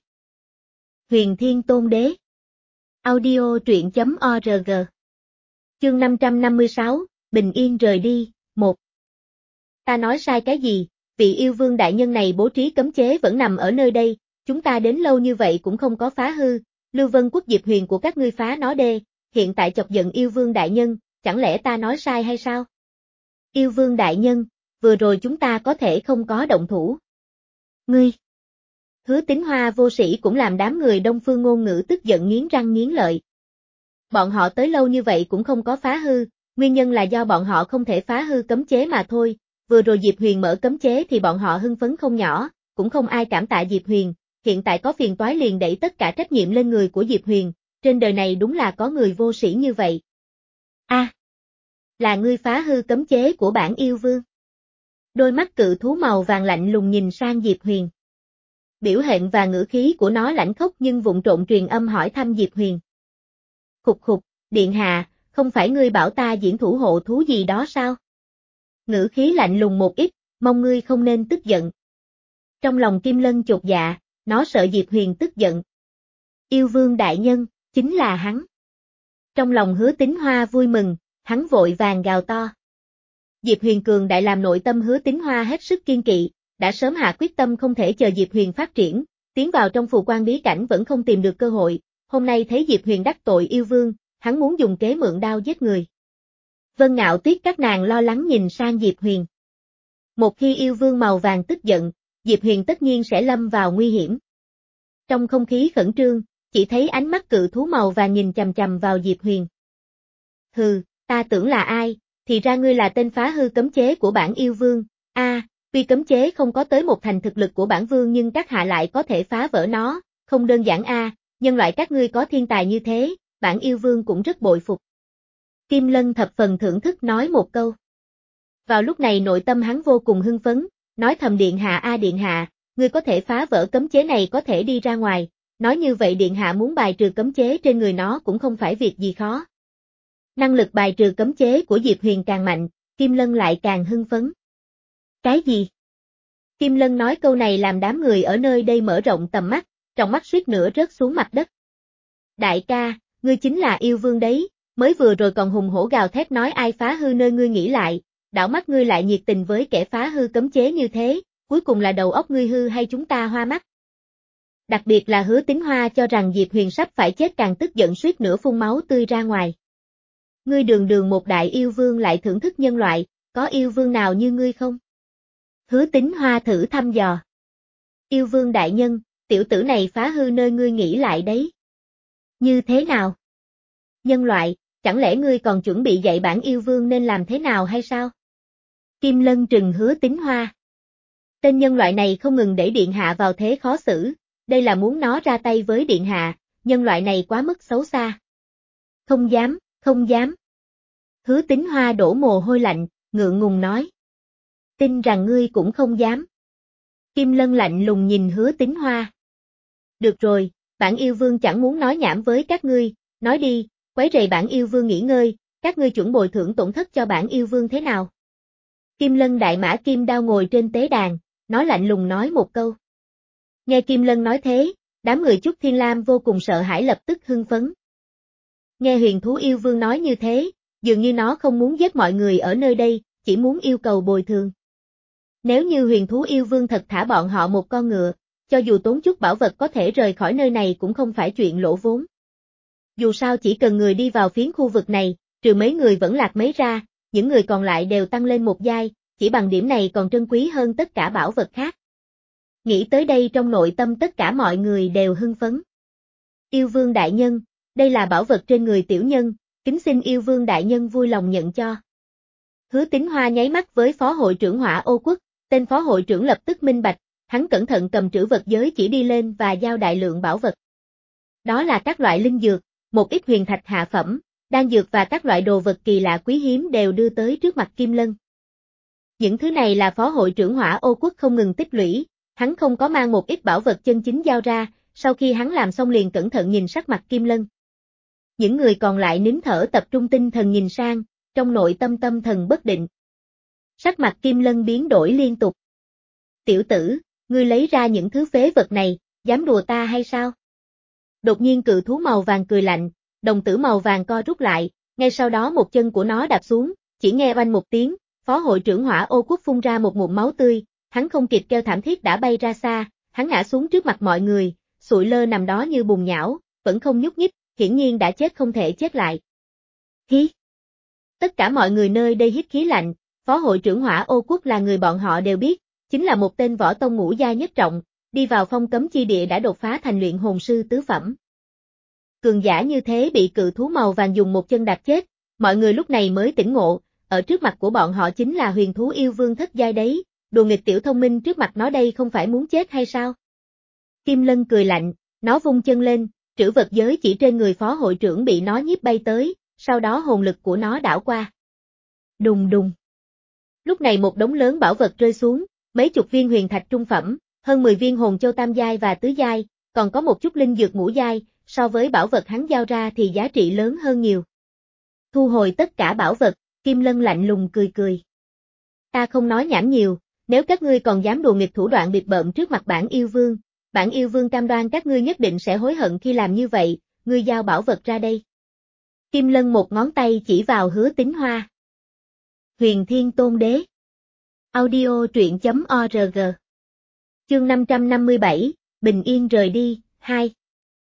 Huyền Thiên Tôn Đế. Audio truyện chấm org. Chương năm trăm năm mươi sáu, Bình Yên rời đi, một. Ta nói sai cái gì, vị yêu vương đại nhân này bố trí cấm chế vẫn nằm ở nơi đây, chúng ta đến lâu như vậy cũng không có phá hư, Lưu Vân Quốc Diệp Huyền của các ngươi phá nó đê, hiện tại chọc giận yêu vương đại nhân, chẳng lẽ ta nói sai hay sao? Yêu vương đại nhân, vừa rồi chúng ta có thể không có động thủ. Ngươi! Hứa Tín Hoa vô sĩ cũng làm đám người Đông Phương ngôn ngữ tức giận nghiến răng nghiến lợi. Bọn họ tới lâu như vậy cũng không có phá hư, nguyên nhân là do bọn họ không thể phá hư cấm chế mà thôi, vừa rồi Diệp Huyền mở cấm chế thì bọn họ hưng phấn không nhỏ, cũng không ai cảm tạ Diệp Huyền, hiện tại có phiền toái liền đẩy tất cả trách nhiệm lên người của Diệp Huyền, trên đời này đúng là có người vô sĩ như vậy. A, à, là ngươi phá hư cấm chế của bản yêu vương. Đôi mắt cự thú màu vàng lạnh lùng nhìn sang Diệp Huyền. Biểu hiện và ngữ khí của nó lãnh khốc nhưng vụng trộn truyền âm hỏi thăm Diệp Huyền. Khục khục, điện hạ, không phải ngươi bảo ta diễn thủ hộ thú gì đó sao? Ngữ khí lạnh lùng một ít, mong ngươi không nên tức giận. Trong lòng Kim Lân chột dạ, nó sợ Diệp Huyền tức giận. Yêu vương đại nhân, chính là hắn. Trong lòng Hứa Tín Hoa vui mừng, hắn vội vàng gào to. Diệp Huyền cường đại làm nội tâm Hứa Tín Hoa hết sức kiên kỵ, đã sớm hạ quyết tâm không thể chờ Diệp Huyền phát triển, tiến vào trong phù quan bí cảnh vẫn không tìm được cơ hội, hôm nay thấy Diệp Huyền đắc tội yêu vương, hắn muốn dùng kế mượn đao giết người. Vân Ngạo Tuyết các nàng lo lắng nhìn sang Diệp Huyền. Một khi yêu vương màu vàng tức giận, Diệp Huyền tất nhiên sẽ lâm vào nguy hiểm. Trong không khí khẩn trương, chỉ thấy ánh mắt cự thú màu vàng nhìn chằm chằm vào Diệp Huyền. Hừ, ta tưởng là ai, thì ra ngươi là tên phá hư cấm chế của bản yêu vương, a, à, tuy cấm chế không có tới một thành thực lực của bản vương nhưng các hạ lại có thể phá vỡ nó, không đơn giản a, à, nhân loại các ngươi có thiên tài như thế, bản yêu vương cũng rất bội phục. Kim Lân thập phần thưởng thức nói một câu. Vào lúc này nội tâm hắn vô cùng hưng phấn, nói thầm điện hạ a điện hạ, ngươi có thể phá vỡ cấm chế này có thể đi ra ngoài, nói như vậy điện hạ muốn bài trừ cấm chế trên người nó cũng không phải việc gì khó. Năng lực bài trừ cấm chế của Diệp Huyền càng mạnh, Kim Lân lại càng hưng phấn. Cái gì? Kim Lân nói câu này làm đám người ở nơi đây mở rộng tầm mắt, trong mắt suýt nữa rớt xuống mặt đất. Đại ca, ngươi chính là yêu vương đấy, mới vừa rồi còn hùng hổ gào thét nói ai phá hư nơi ngươi nghĩ lại, đảo mắt ngươi lại nhiệt tình với kẻ phá hư cấm chế như thế, cuối cùng là đầu óc ngươi hư hay chúng ta hoa mắt. Đặc biệt là Hứa Tín Hoa cho rằng Diệp Huyền sắp phải chết càng tức giận suýt nữa phun máu tươi ra ngoài. Ngươi đường đường một đại yêu vương lại thưởng thức nhân loại, có yêu vương nào như ngươi không? Hứa Tín Hoa thử thăm dò. Yêu vương đại nhân, tiểu tử này phá hư nơi ngươi nghĩ lại đấy. Như thế nào? Nhân loại, chẳng lẽ ngươi còn chuẩn bị dạy bản yêu vương nên làm thế nào hay sao? Kim Lân trừng Hứa Tín Hoa. Tên nhân loại này không ngừng đẩy điện hạ vào thế khó xử, đây là muốn nó ra tay với điện hạ, nhân loại này quá mức xấu xa. Không dám, không dám. Hứa Tín Hoa đổ mồ hôi lạnh, ngượng ngùng nói. Tin rằng ngươi cũng không dám. Kim Lân lạnh lùng nhìn Hứa Tín Hoa. Được rồi, bản yêu vương chẳng muốn nói nhảm với các ngươi, nói đi, quấy rầy bản yêu vương nghỉ ngơi, các ngươi chuẩn bồi thưởng tổn thất cho bản yêu vương thế nào? Kim Lân đại mã Kim Đao ngồi trên tế đàn, nói lạnh lùng nói một câu. Nghe Kim Lân nói thế, đám người Chúc Thiên Lam vô cùng sợ hãi lập tức hưng phấn. Nghe huyền thú yêu vương nói như thế, dường như nó không muốn giết mọi người ở nơi đây, chỉ muốn yêu cầu bồi thường. Nếu như huyền thú yêu vương thật thả bọn họ một con ngựa, cho dù tốn chút bảo vật có thể rời khỏi nơi này cũng không phải chuyện lỗ vốn. Dù sao chỉ cần người đi vào phiến khu vực này, trừ mấy người vẫn lạc mấy ra, những người còn lại đều tăng lên một giai, chỉ bằng điểm này còn trân quý hơn tất cả bảo vật khác. Nghĩ tới đây trong nội tâm tất cả mọi người đều hưng phấn. Yêu vương đại nhân, đây là bảo vật trên người tiểu nhân, kính xin yêu vương đại nhân vui lòng nhận cho. Hứa Tín Hoa nháy mắt với phó hội trưởng Hỏa Ô Quốc, tên phó hội trưởng lập tức minh bạch, hắn cẩn thận cầm trữ vật giới chỉ đi lên và giao đại lượng bảo vật. Đó là các loại linh dược, một ít huyền thạch hạ phẩm, đan dược và các loại đồ vật kỳ lạ quý hiếm đều đưa tới trước mặt Kim Lân. Những thứ này là phó hội trưởng Hỏa Ô Quốc không ngừng tích lũy, hắn không có mang một ít bảo vật chân chính giao ra, sau khi hắn làm xong liền cẩn thận nhìn sắc mặt Kim Lân. Những người còn lại nín thở tập trung tinh thần nhìn sang, trong nội tâm tâm thần bất định. Sắc mặt Kim Lân biến đổi liên tục. Tiểu tử, ngươi lấy ra những thứ phế vật này, dám đùa ta hay sao? Đột nhiên cự thú màu vàng cười lạnh, đồng tử màu vàng co rút lại, ngay sau đó một chân của nó đạp xuống, chỉ nghe oanh một tiếng, phó hội trưởng Hỏa Ô Quốc phun ra một ngụm máu tươi, hắn không kịp kêu thảm thiết đã bay ra xa, hắn ngã xuống trước mặt mọi người, sụi lơ nằm đó như bùn nhão, vẫn không nhúc nhích, hiển nhiên đã chết không thể chết lại. Hí! Tất cả mọi người nơi đây hít khí lạnh, phó hội trưởng Hỏa Ô Quốc là người bọn họ đều biết, chính là một tên võ tông ngũ giai nhất trọng, đi vào phong cấm chi địa đã đột phá thành luyện hồn sư tứ phẩm. Cường giả như thế bị cự thú màu vàng dùng một chân đạp chết, mọi người lúc này mới tỉnh ngộ, ở trước mặt của bọn họ chính là huyền thú yêu vương thất giai đấy, đùa nghịch tiểu thông minh trước mặt nó đây không phải muốn chết hay sao? Kim Lân cười lạnh, nó vung chân lên, trữ vật giới chỉ trên người phó hội trưởng bị nó nhiếp bay tới, sau đó hồn lực của nó đảo qua. Đùng đùng. Lúc này một đống lớn bảo vật rơi xuống, mấy chục viên huyền thạch trung phẩm, hơn mười viên hồn châu tam giai và tứ giai, còn có một chút linh dược ngũ giai, so với bảo vật hắn giao ra thì giá trị lớn hơn nhiều. Thu hồi tất cả bảo vật, Kim Lân lạnh lùng cười cười. Ta không nói nhảm nhiều, nếu các ngươi còn dám đùa nghịch thủ đoạn biệt bợm trước mặt bản yêu vương, bản yêu vương cam đoan các ngươi nhất định sẽ hối hận khi làm như vậy, ngươi giao bảo vật ra đây. Kim Lân một ngón tay chỉ vào Hứa Tín Hoa. Huyền Thiên Tôn Đế. Audio truyện chấm org. Chương năm trăm năm mươi bảy, Bình Yên rời đi, hai.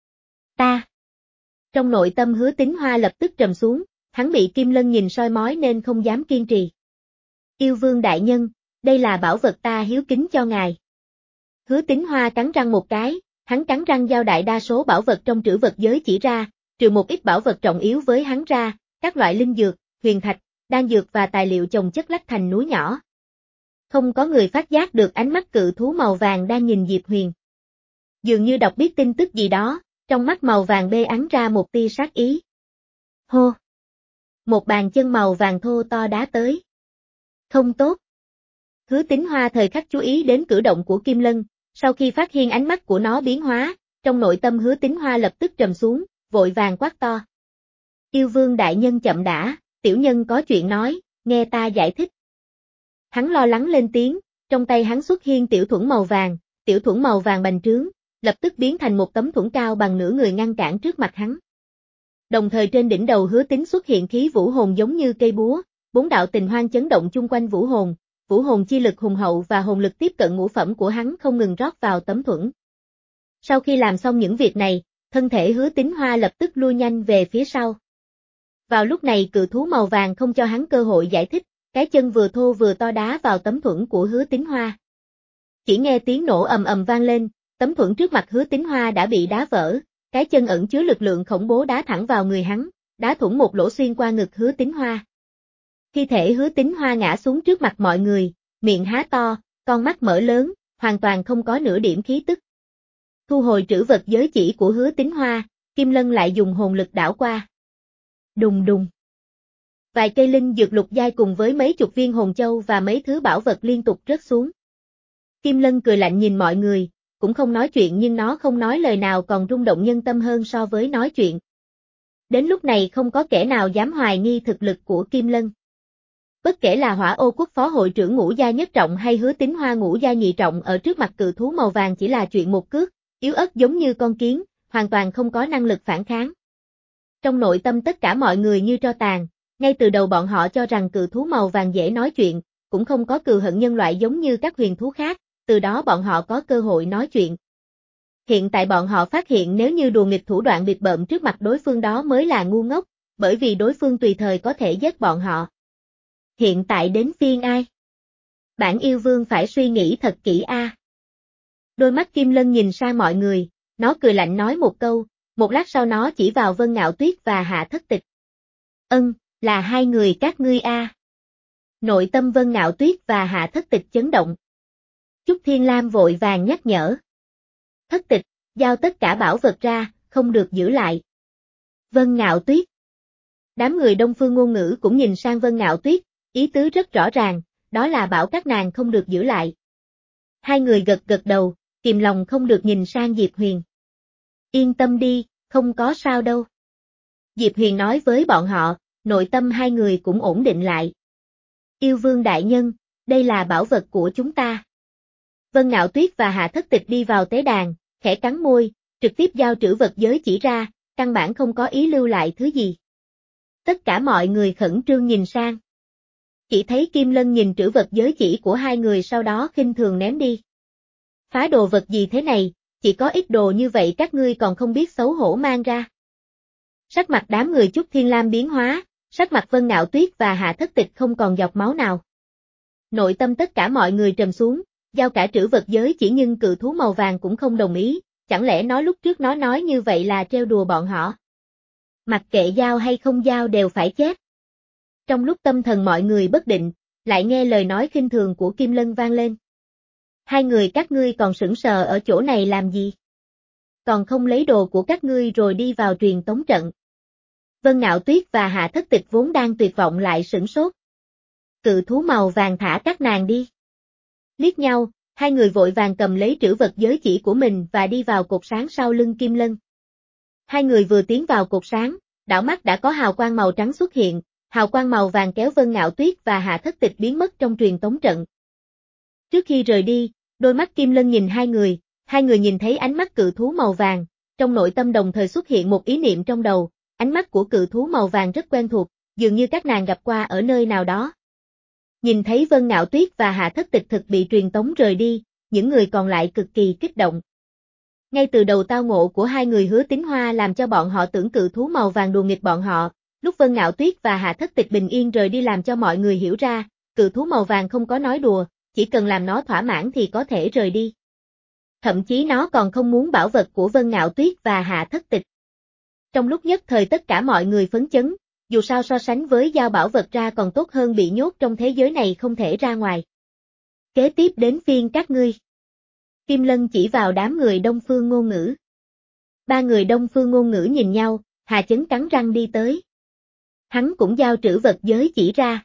Ta. Trong nội tâm Hứa Tín Hoa lập tức trầm xuống, hắn bị Kim Lân nhìn soi mói nên không dám kiên trì. Yêu vương đại nhân, đây là bảo vật ta hiếu kính cho ngài. Hứa Tín Hoa cắn răng một cái, hắn cắn răng giao đại đa số bảo vật trong trữ vật giới chỉ ra, trừ một ít bảo vật trọng yếu với hắn ra, các loại linh dược, huyền thạch, đan dược và tài liệu chồng chất lách thành núi nhỏ. Không có người phát giác được ánh mắt cự thú màu vàng đang nhìn Diệp Huyền. Dường như đọc biết tin tức gì đó, trong mắt màu vàng bê ắn ra một tia sát ý. Hô! Một bàn chân màu vàng thô to đá tới. Không tốt. Hứa Tín Hoa thời khắc chú ý đến cử động của Kim Lân, sau khi phát hiện ánh mắt của nó biến hóa, trong nội tâm Hứa Tín Hoa lập tức trầm xuống, vội vàng quát to. Yêu vương đại nhân chậm đã, tiểu nhân có chuyện nói, nghe ta giải thích. Hắn lo lắng lên tiếng, trong tay hắn xuất hiện tiểu thuẫn màu vàng, tiểu thuẫn màu vàng bành trướng, lập tức biến thành một tấm thuẫn cao bằng nửa người ngăn cản trước mặt hắn. Đồng thời trên đỉnh đầu Hứa Tín xuất hiện khí vũ hồn giống như cây búa, bốn đạo tình hoang chấn động chung quanh vũ hồn, vũ hồn chi lực hùng hậu và hồn lực tiếp cận ngũ phẩm của hắn không ngừng rót vào tấm thuẫn. Sau khi làm xong những việc này, thân thể Hứa Tín Hoa lập tức lui nhanh về phía sau. Vào lúc này cự thú màu vàng không cho hắn cơ hội giải thích, cái chân vừa thô vừa to đá vào tấm thuẫn của Hứa Tín Hoa. Chỉ nghe tiếng nổ ầm ầm vang lên, tấm thuẫn trước mặt Hứa Tín Hoa đã bị đá vỡ, cái chân ẩn chứa lực lượng khủng bố đá thẳng vào người hắn, đá thủng một lỗ xuyên qua ngực Hứa Tín Hoa. Thi thể Hứa Tín Hoa ngã xuống trước mặt mọi người, miệng há to, con mắt mở lớn, hoàn toàn không có nửa điểm khí tức. Thu hồi trữ vật giới chỉ của Hứa Tín Hoa, Kim Lân lại dùng hồn lực đảo qua. Đùng đùng. Vài cây linh dược lục giai cùng với mấy chục viên hồn châu và mấy thứ bảo vật liên tục rớt xuống. Kim Lân cười lạnh nhìn mọi người, cũng không nói chuyện nhưng nó không nói lời nào còn rung động nhân tâm hơn so với nói chuyện. Đến lúc này không có kẻ nào dám hoài nghi thực lực của Kim Lân. Bất kể là Hỏa Ô Quốc phó hội trưởng ngũ gia nhất trọng hay Hứa Tín Hoa ngũ gia nhị trọng ở trước mặt cự thú màu vàng chỉ là chuyện một cước, yếu ớt giống như con kiến, hoàn toàn không có năng lực phản kháng. Trong nội tâm tất cả mọi người như tro tàn, ngay từ đầu bọn họ cho rằng cự thú màu vàng dễ nói chuyện, cũng không có cừu hận nhân loại giống như các huyền thú khác, từ đó bọn họ có cơ hội nói chuyện. Hiện tại bọn họ phát hiện nếu như đùa nghịch thủ đoạn bịp bợm trước mặt đối phương đó mới là ngu ngốc, bởi vì đối phương tùy thời có thể giết bọn họ. Hiện tại đến phiên ai? Bản yêu vương phải suy nghĩ thật kỹ a. Đôi mắt Kim Lân nhìn sang mọi người, nó cười lạnh nói một câu, một lát sau nó chỉ vào Vân Ngạo Tuyết và Hạ Thất Tịch. Ân, là hai người các ngươi a. Nội tâm Vân Ngạo Tuyết và Hạ Thất Tịch chấn động. Trúc Thiên Lam vội vàng nhắc nhở. Thất Tịch, giao tất cả bảo vật ra, không được giữ lại. Vân Ngạo Tuyết. Đám người Đông Phương ngôn ngữ cũng nhìn sang Vân Ngạo Tuyết, ý tứ rất rõ ràng, đó là bảo các nàng không được giữ lại. Hai người gật gật đầu, kìm lòng không được nhìn sang Diệp Huyền. Yên tâm đi, không có sao đâu. Diệp Huyền nói với bọn họ, nội tâm hai người cũng ổn định lại. Yêu vương đại nhân, đây là bảo vật của chúng ta. Vân Ngạo Tuyết và Hạ Thất Tịch đi vào tế đàn, khẽ cắn môi, trực tiếp giao trữ vật giới chỉ ra, căn bản không có ý lưu lại thứ gì. Tất cả mọi người khẩn trương nhìn sang. Chỉ thấy Kim Lân nhìn trữ vật giới chỉ của hai người sau đó khinh thường ném đi. Phá đồ vật gì thế này, chỉ có ít đồ như vậy các ngươi còn không biết xấu hổ mang ra. Sắc mặt đám người Trúc Thiên Lam biến hóa, sắc mặt Vân Ngạo Tuyết và Hạ Thất Tịch không còn giọt máu nào. Nội tâm tất cả mọi người trầm xuống, giao cả trữ vật giới chỉ nhưng cự thú màu vàng cũng không đồng ý, chẳng lẽ nó lúc trước nó nói như vậy là trêu đùa bọn họ. Mặc kệ giao hay không giao đều phải chết. Trong lúc tâm thần mọi người bất định, lại nghe lời nói khinh thường của Kim Lân vang lên. Hai người các ngươi còn sững sờ ở chỗ này làm gì? Còn không lấy đồ của các ngươi rồi đi vào truyền tống trận. Vân Ngạo Tuyết và Hạ Thất Tịch vốn đang tuyệt vọng lại sửng sốt. Cự thú màu vàng thả các nàng đi. Liếc nhau, hai người vội vàng cầm lấy trữ vật giới chỉ của mình và đi vào cột sáng sau lưng Kim Lân. Hai người vừa tiến vào cột sáng, đảo mắt đã có hào quang màu trắng xuất hiện, hào quang màu vàng kéo Vân Ngạo Tuyết và Hạ Thất Tịch biến mất trong truyền tống trận. Trước khi rời đi, đôi mắt Kim Lân nhìn hai người, hai người nhìn thấy ánh mắt cự thú màu vàng, trong nội tâm đồng thời xuất hiện một ý niệm trong đầu, ánh mắt của cự thú màu vàng rất quen thuộc, dường như các nàng gặp qua ở nơi nào đó. Nhìn thấy Vân Ngạo Tuyết và Hạ Thất Tịch thực bị truyền tống rời đi, những người còn lại cực kỳ kích động. Ngay từ đầu tao ngộ của hai người Hứa Tín Hoa làm cho bọn họ tưởng cự thú màu vàng đùa nghịch bọn họ, lúc Vân Ngạo Tuyết và Hạ Thất Tịch bình yên rời đi làm cho mọi người hiểu ra, cự thú màu vàng không có nói đùa, chỉ cần làm nó thỏa mãn thì có thể rời đi. Thậm chí nó còn không muốn bảo vật của Vân Ngạo Tuyết và Hạ Thất Tịch. Trong lúc nhất thời tất cả mọi người phấn chấn, dù sao so sánh với giao bảo vật ra còn tốt hơn bị nhốt trong thế giới này không thể ra ngoài. Kế tiếp đến phiên các ngươi. Kim Lân chỉ vào đám người Đông Phương ngôn ngữ. Ba người Đông Phương ngôn ngữ nhìn nhau, Hà Chấn cắn răng đi tới. Hắn cũng giao trữ vật giới chỉ ra.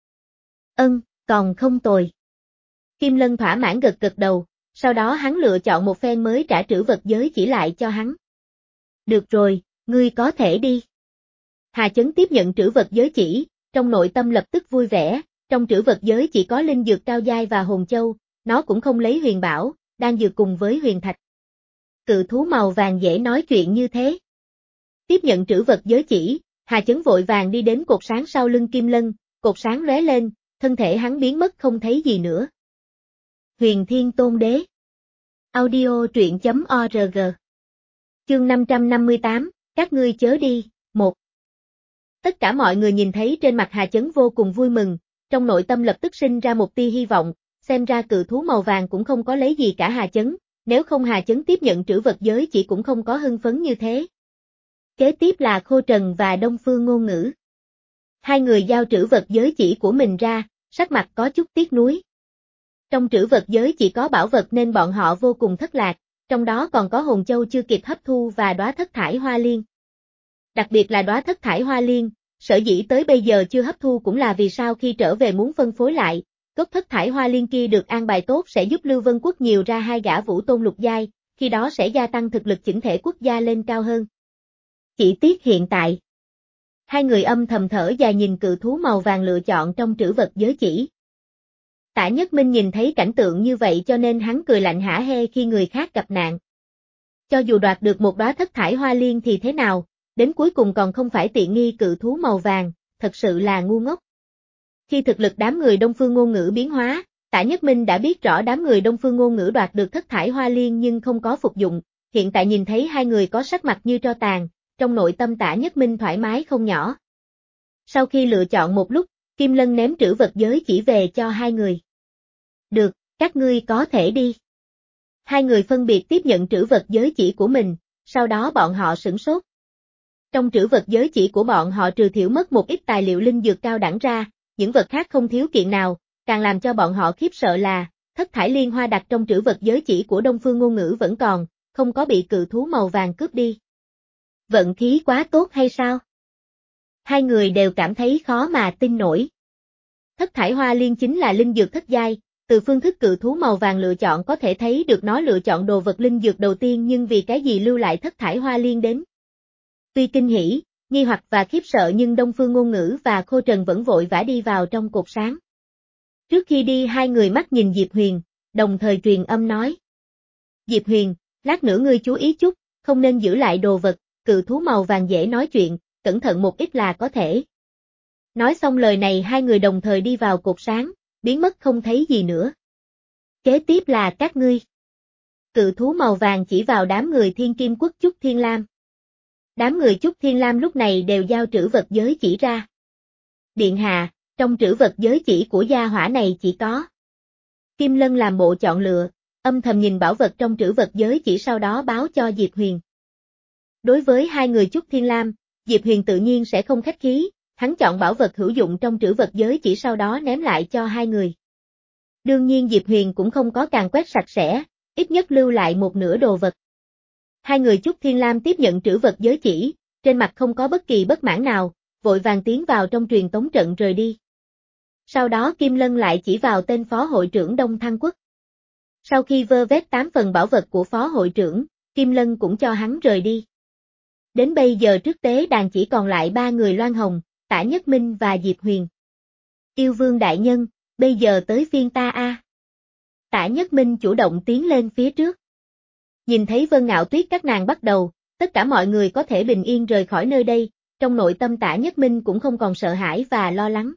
Ân, còn không tồi. Kim Lân thỏa mãn gật gật đầu, sau đó hắn lựa chọn một phen mới trả trữ vật giới chỉ lại cho hắn. Được rồi, ngươi có thể đi. Hà Chấn tiếp nhận trữ vật giới chỉ, trong nội tâm lập tức vui vẻ, trong trữ vật giới chỉ có linh dược cao giai và hồn châu, nó cũng không lấy huyền bảo, đang dược cùng với huyền thạch. Cự thú màu vàng dễ nói chuyện như thế. Tiếp nhận trữ vật giới chỉ, Hà Chấn vội vàng đi đến cột sáng sau lưng Kim Lân, cột sáng lóe lên, thân thể hắn biến mất không thấy gì nữa. Huyền Thiên Tôn Đế. Audio truyện chấm org. Chương năm trăm năm mươi tám, các ngươi chớ đi, một. Tất cả mọi người nhìn thấy trên mặt Hà Chấn vô cùng vui mừng, trong nội tâm lập tức sinh ra một tia hy vọng, xem ra cự thú màu vàng cũng không có lấy gì cả Hà Chấn, nếu không Hà Chấn tiếp nhận trữ vật giới chỉ cũng không có hưng phấn như thế. Kế tiếp là Khô Trần và Đông Phương ngôn ngữ. Hai người giao trữ vật giới chỉ của mình ra, sắc mặt có chút tiếc nuối. Trong trữ vật giới chỉ có bảo vật nên bọn họ vô cùng thất lạc, trong đó còn có hồn châu chưa kịp hấp thu và đóa thất thải hoa liên. Đặc biệt là đóa thất thải hoa liên, sở dĩ tới bây giờ chưa hấp thu cũng là vì sao khi trở về muốn phân phối lại, gốc thất thải hoa liên kia được an bài tốt sẽ giúp Lưu Vân Quốc nhiều ra hai gã vũ tôn lục giai, khi đó sẽ gia tăng thực lực chỉnh thể quốc gia lên cao hơn. Chỉ tiếc hiện tại. Hai người âm thầm thở dài nhìn cự thú màu vàng lựa chọn trong trữ vật giới chỉ. Tả Nhất Minh nhìn thấy cảnh tượng như vậy cho nên hắn cười lạnh hả hê khi người khác gặp nạn. Cho dù đoạt được một đóa thất thải hoa liên thì thế nào, đến cuối cùng còn không phải tiện nghi cự thú màu vàng, thật sự là ngu ngốc. Khi thực lực đám người Đông Phương Ngôn Ngữ biến hóa, Tả Nhất Minh đã biết rõ đám người Đông Phương Ngôn Ngữ đoạt được thất thải hoa liên nhưng không có phục dụng, hiện tại nhìn thấy hai người có sắc mặt như tro tàn, trong nội tâm Tả Nhất Minh thoải mái không nhỏ. Sau khi lựa chọn một lúc, Kim Lân ném trữ vật giới chỉ về cho hai người. Được, các ngươi có thể đi. Hai người phân biệt tiếp nhận trữ vật giới chỉ của mình, sau đó bọn họ sửng sốt. Trong trữ vật giới chỉ của bọn họ trừ thiểu mất một ít tài liệu linh dược cao đẳng ra, những vật khác không thiếu kiện nào, càng làm cho bọn họ khiếp sợ là, thất thải liên hoa đặt trong trữ vật giới chỉ của Đông Phương Ngôn Ngữ vẫn còn, không có bị cự thú màu vàng cướp đi. Vận khí quá tốt hay sao? Hai người đều cảm thấy khó mà tin nổi. Thất thải hoa liên chính là linh dược thất giai, từ phương thức cự thú màu vàng lựa chọn có thể thấy được nó lựa chọn đồ vật linh dược đầu tiên nhưng vì cái gì lưu lại thất thải hoa liên đến. Tuy kinh hỉ, nghi hoặc và khiếp sợ nhưng Đông Phương Ngôn Ngữ và Khô Trần vẫn vội vã đi vào trong cột sáng. Trước khi đi hai người mắt nhìn Diệp Huyền, đồng thời truyền âm nói. Diệp Huyền, lát nữa ngươi chú ý chút, không nên giữ lại đồ vật, cự thú màu vàng dễ nói chuyện, cẩn thận một ít là có thể. Nói xong lời này hai người đồng thời đi vào cột sáng, biến mất không thấy gì nữa. Kế tiếp là các ngươi. Cự thú màu vàng chỉ vào đám người Thiên Kim Quốc Chúc Thiên Lam. Đám người Chúc Thiên Lam lúc này đều giao trữ vật giới chỉ ra. Điện hạ, trong trữ vật giới chỉ của gia hỏa này chỉ có. Kim Lân làm bộ chọn lựa, âm thầm nhìn bảo vật trong trữ vật giới chỉ sau đó báo cho Diệp Huyền. Đối với hai người Chúc Thiên Lam, Diệp Huyền tự nhiên sẽ không khách khí, hắn chọn bảo vật hữu dụng trong trữ vật giới chỉ sau đó ném lại cho hai người. Đương nhiên Diệp Huyền cũng không có càn quét sạch sẽ, ít nhất lưu lại một nửa đồ vật. Hai người Chúc Thiên Lam tiếp nhận trữ vật giới chỉ, trên mặt không có bất kỳ bất mãn nào, vội vàng tiến vào trong truyền tống trận rời đi. Sau đó Kim Lân lại chỉ vào tên phó hội trưởng Đông Thăng Quốc. Sau khi vơ vét tám phần bảo vật của phó hội trưởng, Kim Lân cũng cho hắn rời đi. Đến bây giờ trước tế đàn chỉ còn lại ba người Loan Hồng, Tả Nhất Minh và Diệp Huyền. Yêu Vương đại nhân, bây giờ tới phiên ta a. À. Tả Nhất Minh chủ động tiến lên phía trước. Nhìn thấy Vân Ngạo Tuyết các nàng bắt đầu, tất cả mọi người có thể bình yên rời khỏi nơi đây, trong nội tâm Tả Nhất Minh cũng không còn sợ hãi và lo lắng.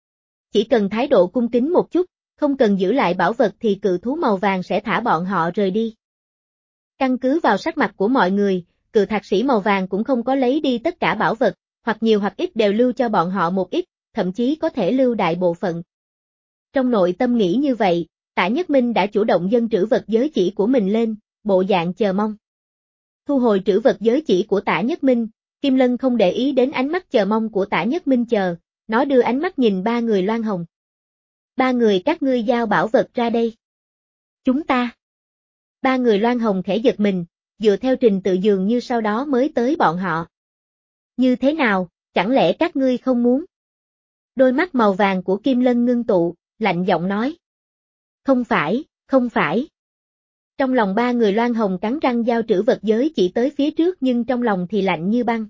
Chỉ cần thái độ cung kính một chút, không cần giữ lại bảo vật thì cự thú màu vàng sẽ thả bọn họ rời đi. Căn cứ vào sắc mặt của mọi người, cự thạc sĩ màu vàng cũng không có lấy đi tất cả bảo vật, hoặc nhiều hoặc ít đều lưu cho bọn họ một ít, thậm chí có thể lưu đại bộ phận. Trong nội tâm nghĩ như vậy, Tả Nhất Minh đã chủ động dâng trữ vật giới chỉ của mình lên, bộ dạng chờ mong. Thu hồi trữ vật giới chỉ của Tả Nhất Minh, Kim Lân không để ý đến ánh mắt chờ mong của Tả Nhất Minh chờ, nó đưa ánh mắt nhìn ba người Loan Hồng. Ba người các ngươi giao bảo vật ra đây. Chúng ta. Ba người Loan Hồng khẽ giật mình, dựa theo trình tự dường như sau đó mới tới bọn họ. Như thế nào, chẳng lẽ các ngươi không muốn? Đôi mắt màu vàng của Kim Lân ngưng tụ, lạnh giọng nói. Không phải, không phải. Trong lòng ba người Loan Hồng cắn răng giao trữ vật giới chỉ tới phía trước nhưng trong lòng thì lạnh như băng.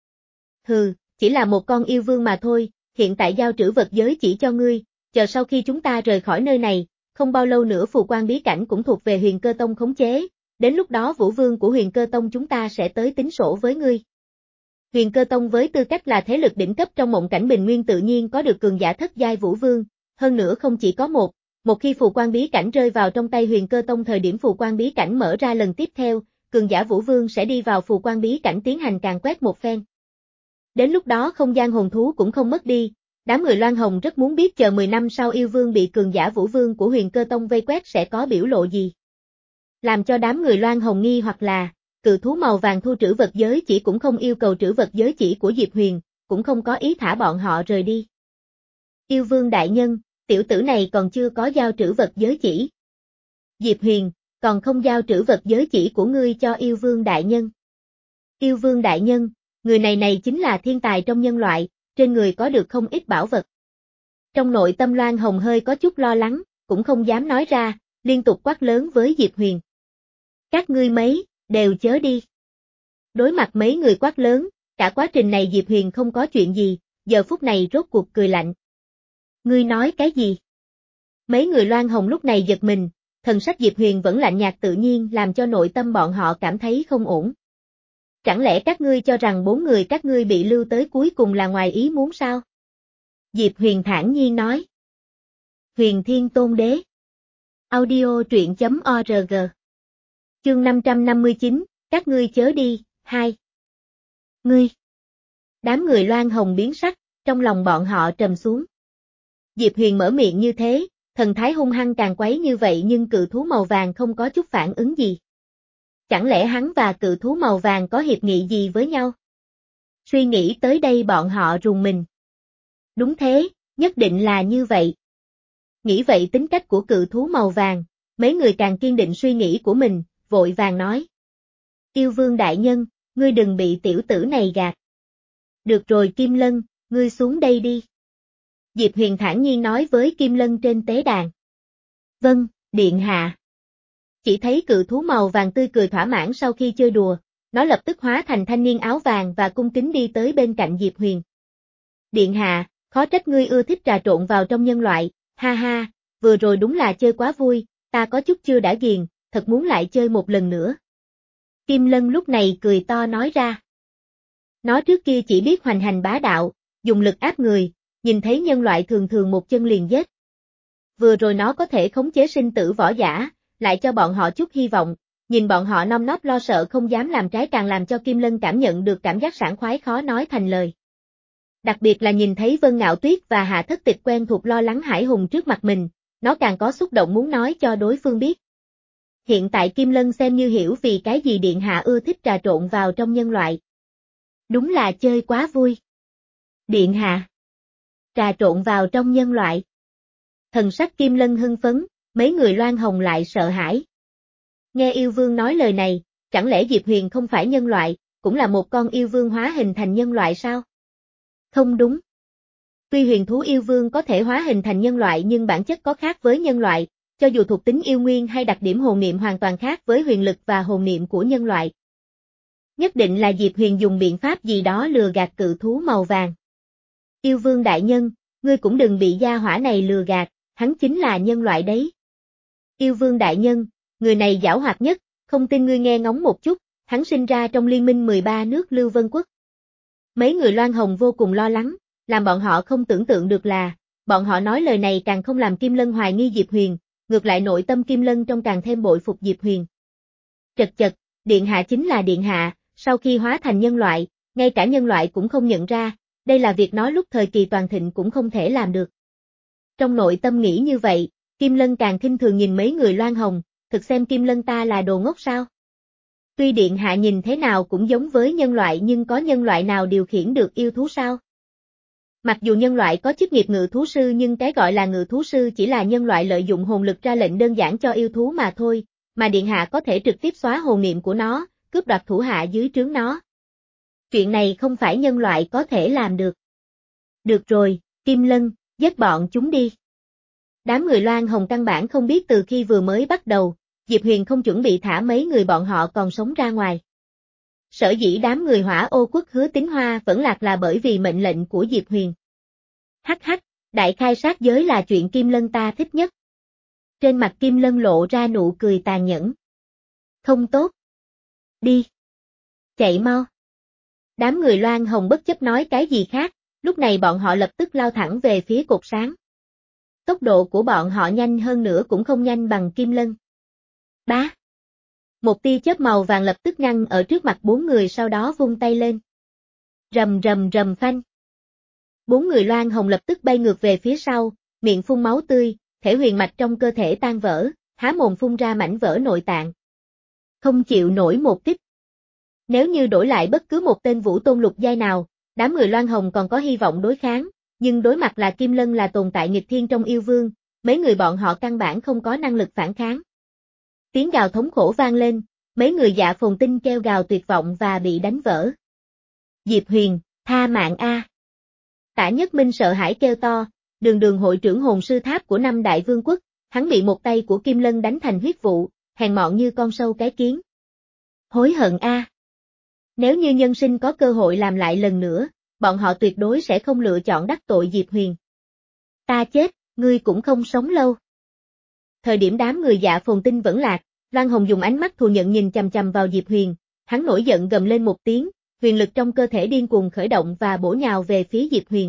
Hừ, chỉ là một con yêu vương mà thôi, hiện tại giao trữ vật giới chỉ cho ngươi, chờ sau khi chúng ta rời khỏi nơi này, không bao lâu nữa phù quan bí cảnh cũng thuộc về Huyền Cơ Tông khống chế, đến lúc đó vũ vương của Huyền Cơ Tông chúng ta sẽ tới tính sổ với ngươi. Huyền Cơ Tông với tư cách là thế lực đỉnh cấp trong mộng cảnh bình nguyên tự nhiên có được cường giả thất giai vũ vương, hơn nữa không chỉ có một, một khi phù quan bí cảnh rơi vào trong tay Huyền Cơ Tông thời điểm phù quan bí cảnh mở ra lần tiếp theo, cường giả vũ vương sẽ đi vào phù quan bí cảnh tiến hành càn quét một phen. Đến lúc đó không gian hồn thú cũng không mất đi, đám người Loan Hồng rất muốn biết chờ mười năm sau yêu vương bị cường giả vũ vương của Huyền Cơ Tông vây quét sẽ có biểu lộ gì. Làm cho đám người Loan Hồng nghi hoặc là, cự thú màu vàng thu trữ vật giới chỉ cũng không yêu cầu trữ vật giới chỉ của Diệp Huyền, cũng không có ý thả bọn họ rời đi. Yêu vương đại nhân, tiểu tử này còn chưa có giao trữ vật giới chỉ. Diệp Huyền, còn không giao trữ vật giới chỉ của ngươi cho yêu vương đại nhân. Yêu vương đại nhân, người này này chính là thiên tài trong nhân loại, trên người có được không ít bảo vật. Trong nội tâm Loan Hồng hơi có chút lo lắng, cũng không dám nói ra, liên tục quát lớn với Diệp Huyền. Các ngươi mấy, đều chớ đi. Đối mặt mấy người quát lớn, cả quá trình này Diệp Huyền không có chuyện gì, giờ phút này rốt cuộc cười lạnh. Ngươi nói cái gì? Mấy người Loan Hồng lúc này giật mình, thần sắc Diệp Huyền vẫn lạnh nhạt tự nhiên làm cho nội tâm bọn họ cảm thấy không ổn. Chẳng lẽ các ngươi cho rằng bốn người các ngươi bị lưu tới cuối cùng là ngoài ý muốn sao? Diệp Huyền thản nhiên nói. Huyền Thiên Tôn Đế. Audio truyện chấm org. Chương năm trăm năm mươi chín, các ngươi chớ đi, hai. Ngươi. Đám người Loan Hồng biến sắc, trong lòng bọn họ trầm xuống. Diệp Huyền mở miệng như thế, thần thái hung hăng càng quấy như vậy nhưng cự thú màu vàng không có chút phản ứng gì. Chẳng lẽ hắn và cự thú màu vàng có hiệp nghị gì với nhau? Suy nghĩ tới đây bọn họ rùng mình. Đúng thế, nhất định là như vậy. Nghĩ vậy tính cách của cự thú màu vàng, mấy người càng kiên định suy nghĩ của mình, vội vàng nói. Yêu Vương đại nhân, ngươi đừng bị tiểu tử này gạt. Được rồi Kim Lân, ngươi xuống đây đi. Diệp Huyền thản nhiên nói với Kim Lân trên tế đàn. Vâng, điện hạ. Chỉ thấy cự thú màu vàng tươi cười thỏa mãn sau khi chơi đùa, nó lập tức hóa thành thanh niên áo vàng và cung kính đi tới bên cạnh Diệp Huyền. Điện hạ, khó trách ngươi ưa thích trà trộn vào trong nhân loại, ha ha, vừa rồi đúng là chơi quá vui, ta có chút chưa đã ghiền, thật muốn lại chơi một lần nữa. Kim Lân lúc này cười to nói ra. Nó trước kia chỉ biết hoành hành bá đạo, dùng lực áp người, nhìn thấy nhân loại thường thường một chân liền giết. Vừa rồi nó có thể khống chế sinh tử võ giả, lại cho bọn họ chút hy vọng, nhìn bọn họ non nót lo sợ không dám làm trái càng làm cho Kim Lân cảm nhận được cảm giác sảng khoái khó nói thành lời. Đặc biệt là nhìn thấy Vân Ngạo Tuyết và Hạ Thất Tịch quen thuộc lo lắng Hải Hùng trước mặt mình, nó càng có xúc động muốn nói cho đối phương biết. Hiện tại Kim Lân xem như hiểu vì cái gì Điện Hạ ưa thích trà trộn vào trong nhân loại. Đúng là chơi quá vui. Điện Hạ. Trà trộn vào trong nhân loại. Thần sắc Kim Lân hưng phấn, mấy người Loan Hồng lại sợ hãi. Nghe yêu vương nói lời này, chẳng lẽ Diệp Huyền không phải nhân loại, cũng là một con yêu vương hóa hình thành nhân loại sao? Không đúng. Tuy huyền thú yêu vương có thể hóa hình thành nhân loại nhưng bản chất có khác với nhân loại, cho dù thuộc tính yêu nguyên hay đặc điểm hồn niệm hoàn toàn khác với huyền lực và hồn niệm của nhân loại. Nhất định là Diệp Huyền dùng biện pháp gì đó lừa gạt cự thú màu vàng. Yêu vương đại nhân, ngươi cũng đừng bị gia hỏa này lừa gạt, hắn chính là nhân loại đấy. Yêu vương đại nhân, người này giảo hoạt nhất, không tin ngươi nghe ngóng một chút, hắn sinh ra trong liên minh mười ba nước Lưu Vân Quốc. Mấy người Loan Hồng vô cùng lo lắng, làm bọn họ không tưởng tượng được là, bọn họ nói lời này càng không làm Kim Lân hoài nghi Diệp Huyền, ngược lại nội tâm Kim Lân trong càng thêm bội phục Diệp Huyền. Chật chật, Điện Hạ chính là Điện Hạ, sau khi hóa thành nhân loại, ngay cả nhân loại cũng không nhận ra, đây là việc nói lúc thời kỳ toàn thịnh cũng không thể làm được. Trong nội tâm nghĩ như vậy, Kim Lân càng khinh thường nhìn mấy người Loan Hồng, thực xem Kim Lân ta là đồ ngốc sao? Tuy Điện Hạ nhìn thế nào cũng giống với nhân loại nhưng có nhân loại nào điều khiển được yêu thú sao? Mặc dù nhân loại có chức nghiệp ngự thú sư nhưng cái gọi là ngự thú sư chỉ là nhân loại lợi dụng hồn lực ra lệnh đơn giản cho yêu thú mà thôi, mà Điện Hạ có thể trực tiếp xóa hồn niệm của nó, cướp đoạt thủ hạ dưới trướng nó. Chuyện này không phải nhân loại có thể làm được. Được rồi, Kim Lân, giết bọn chúng đi. Đám người Loan Hồng căn bản không biết từ khi vừa mới bắt đầu, Diệp Huyền không chuẩn bị thả mấy người bọn họ còn sống ra ngoài. Sở dĩ đám người Hỏa Ô Quốc Hứa Tín Hoa vẫn lạc là bởi vì mệnh lệnh của Diệp Huyền. Hắc hắc, đại khai sát giới là chuyện Kim Lân ta thích nhất. Trên mặt Kim Lân lộ ra nụ cười tàn nhẫn. Không tốt. Đi. Chạy mau. Đám người Loan Hồng bất chấp nói cái gì khác, lúc này bọn họ lập tức lao thẳng về phía cột sáng. Tốc độ của bọn họ nhanh hơn nữa cũng không nhanh bằng Kim Lân. Bá. Một tia chớp màu vàng lập tức ngăn ở trước mặt bốn người sau đó vung tay lên. Rầm rầm rầm phanh. Bốn người Loan Hồng lập tức bay ngược về phía sau, miệng phun máu tươi, thể huyền mạch trong cơ thể tan vỡ, há mồm phun ra mảnh vỡ nội tạng. Không chịu nổi một kích. Nếu như đổi lại bất cứ một tên vũ tôn lục giai nào, đám người Loan Hồng còn có hy vọng đối kháng, nhưng đối mặt là Kim Lân là tồn tại nghịch thiên trong yêu vương, mấy người bọn họ căn bản không có năng lực phản kháng. Tiếng gào thống khổ vang lên, mấy người Dạ Phồn Tinh kêu gào tuyệt vọng và bị đánh vỡ. Diệp Huyền, tha mạng a. Tả Nhất Minh sợ hãi kêu to, đường đường hội trưởng hồn sư tháp của năm đại vương quốc, hắn bị một tay của Kim Lân đánh thành huyết vụ, hèn mọn như con sâu cái kiến. Hối hận a. Nếu như nhân sinh có cơ hội làm lại lần nữa, bọn họ tuyệt đối sẽ không lựa chọn đắc tội Diệp Huyền. Ta chết, ngươi cũng không sống lâu. Thời điểm đám người Dạ Phồn Tinh vẫn lạc, Loan Hồng dùng ánh mắt thù nhận nhìn chằm chằm vào Diệp Huyền, hắn nổi giận gầm lên một tiếng, huyền lực trong cơ thể điên cuồng khởi động và bổ nhào về phía Diệp Huyền.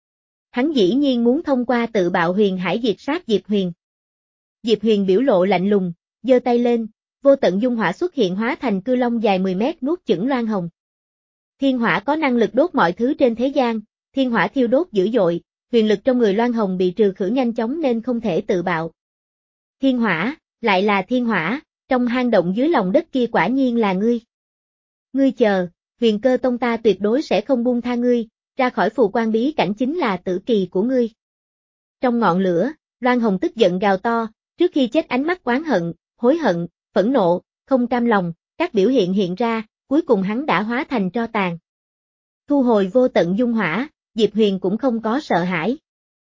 Hắn dĩ nhiên muốn thông qua tự bạo huyền hải diệt sát Diệp Huyền. Diệp Huyền biểu lộ lạnh lùng, giơ tay lên, vô tận dung hỏa xuất hiện hóa thành cư long dài mười mét nuốt chửng Loan Hồng. Thiên hỏa có năng lực đốt mọi thứ trên thế gian, thiên hỏa thiêu đốt dữ dội, huyền lực trong người Loan Hồng bị trừ khử nhanh chóng nên không thể tự bạo. Thiên hỏa, lại là thiên hỏa, trong hang động dưới lòng đất kia quả nhiên là ngươi. Ngươi chờ, Huyền Cơ Tông ta tuyệt đối sẽ không buông tha ngươi, ra khỏi phù quan bí cảnh chính là tử kỳ của ngươi. Trong ngọn lửa, Loan Hồng tức giận gào to, trước khi chết ánh mắt oán hận, hối hận, phẫn nộ, không cam lòng, các biểu hiện hiện ra, cuối cùng hắn đã hóa thành tro tàn. Thu hồi vô tận dung hỏa, Diệp Huyền cũng không có sợ hãi.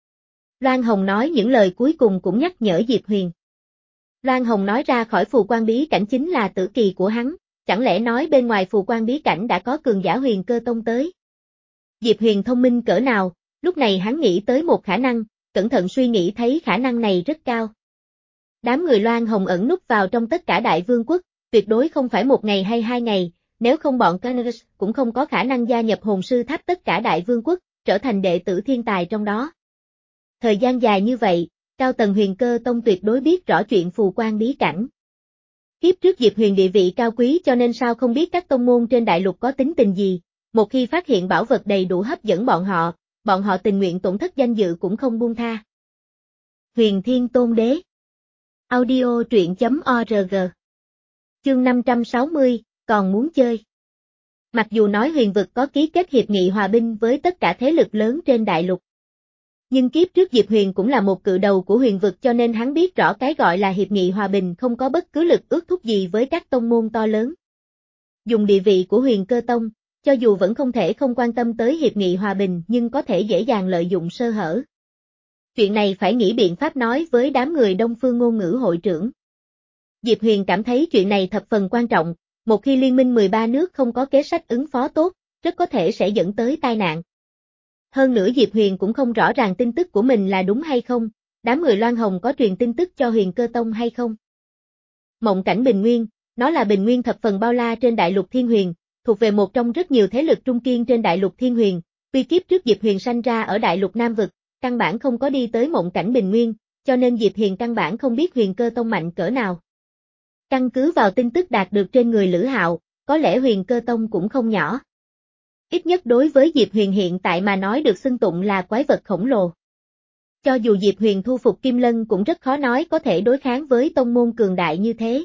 Loan Hồng nói những lời cuối cùng cũng nhắc nhở Diệp Huyền. Loan Hồng nói ra khỏi phù quan bí cảnh chính là tử kỳ của hắn, chẳng lẽ nói bên ngoài phù quan bí cảnh đã có cường giả Huyền Cơ Tông tới. Diệp Huyền thông minh cỡ nào, lúc này hắn nghĩ tới một khả năng, cẩn thận suy nghĩ thấy khả năng này rất cao. Đám người Loan Hồng ẩn núp vào trong tất cả đại vương quốc, tuyệt đối không phải một ngày hay hai ngày, nếu không bọn Canus cũng không có khả năng gia nhập hồn sư tháp tất cả đại vương quốc, trở thành đệ tử thiên tài trong đó. Thời gian dài như vậy, cao tầng Huyền Cơ Tông tuyệt đối biết rõ chuyện phù quan bí cảnh. Kiếp trước Diệp Huyền địa vị cao quý cho nên sao không biết các tông môn trên đại lục có tính tình gì, một khi phát hiện bảo vật đầy đủ hấp dẫn bọn họ, bọn họ tình nguyện tổn thất danh dự cũng không buông tha. Huyền Thiên Tôn Đế. Audio truyện chấm org. Chương năm trăm sáu mươi, còn muốn chơi. Mặc dù nói huyền vực có ký kết hiệp nghị hòa binh với tất cả thế lực lớn trên đại lục. Nhưng kiếp trước Diệp Huyền cũng là một cự đầu của huyền vực cho nên hắn biết rõ cái gọi là hiệp nghị hòa bình không có bất cứ lực ước thúc gì với các tông môn to lớn. Dùng địa vị của Huyền Cơ Tông, cho dù vẫn không thể không quan tâm tới hiệp nghị hòa bình nhưng có thể dễ dàng lợi dụng sơ hở. Chuyện này phải nghĩ biện pháp nói với đám người Đông Phương ngôn ngữ hội trưởng. Diệp Huyền cảm thấy chuyện này thập phần quan trọng, một khi liên minh mười ba nước không có kế sách ứng phó tốt, rất có thể sẽ dẫn tới tai nạn. Hơn nữa Diệp Huyền cũng không rõ ràng tin tức của mình là đúng hay không, đám người Loan Hồng có truyền tin tức cho Huyền Cơ Tông hay không. Mộng cảnh Bình Nguyên, nó là bình nguyên thập phần bao la trên đại lục Thiên Huyền, thuộc về một trong rất nhiều thế lực trung kiên trên đại lục Thiên Huyền, tuy kiếp trước Diệp Huyền sanh ra ở đại lục Nam Vực, căn bản không có đi tới mộng cảnh Bình Nguyên, cho nên Diệp Huyền căn bản không biết Huyền Cơ Tông mạnh cỡ nào. Căn cứ vào tin tức đạt được trên người Lữ Hạo, có lẽ Huyền Cơ Tông cũng không nhỏ. Ít nhất đối với Diệp Huyền hiện tại mà nói được xưng tụng là quái vật khổng lồ. Cho dù Diệp Huyền thu phục Kim Lân cũng rất khó nói có thể đối kháng với tông môn cường đại như thế.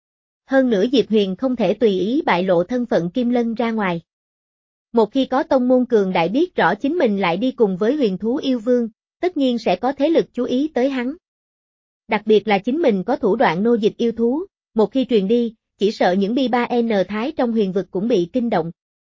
Hơn nữa Diệp Huyền không thể tùy ý bại lộ thân phận Kim Lân ra ngoài. Một khi có tông môn cường đại biết rõ chính mình lại đi cùng với huyền thú yêu vương, tất nhiên sẽ có thế lực chú ý tới hắn. Đặc biệt là chính mình có thủ đoạn nô dịch yêu thú, một khi truyền đi, chỉ sợ những bi ba N thái trong huyền vực cũng bị kinh động.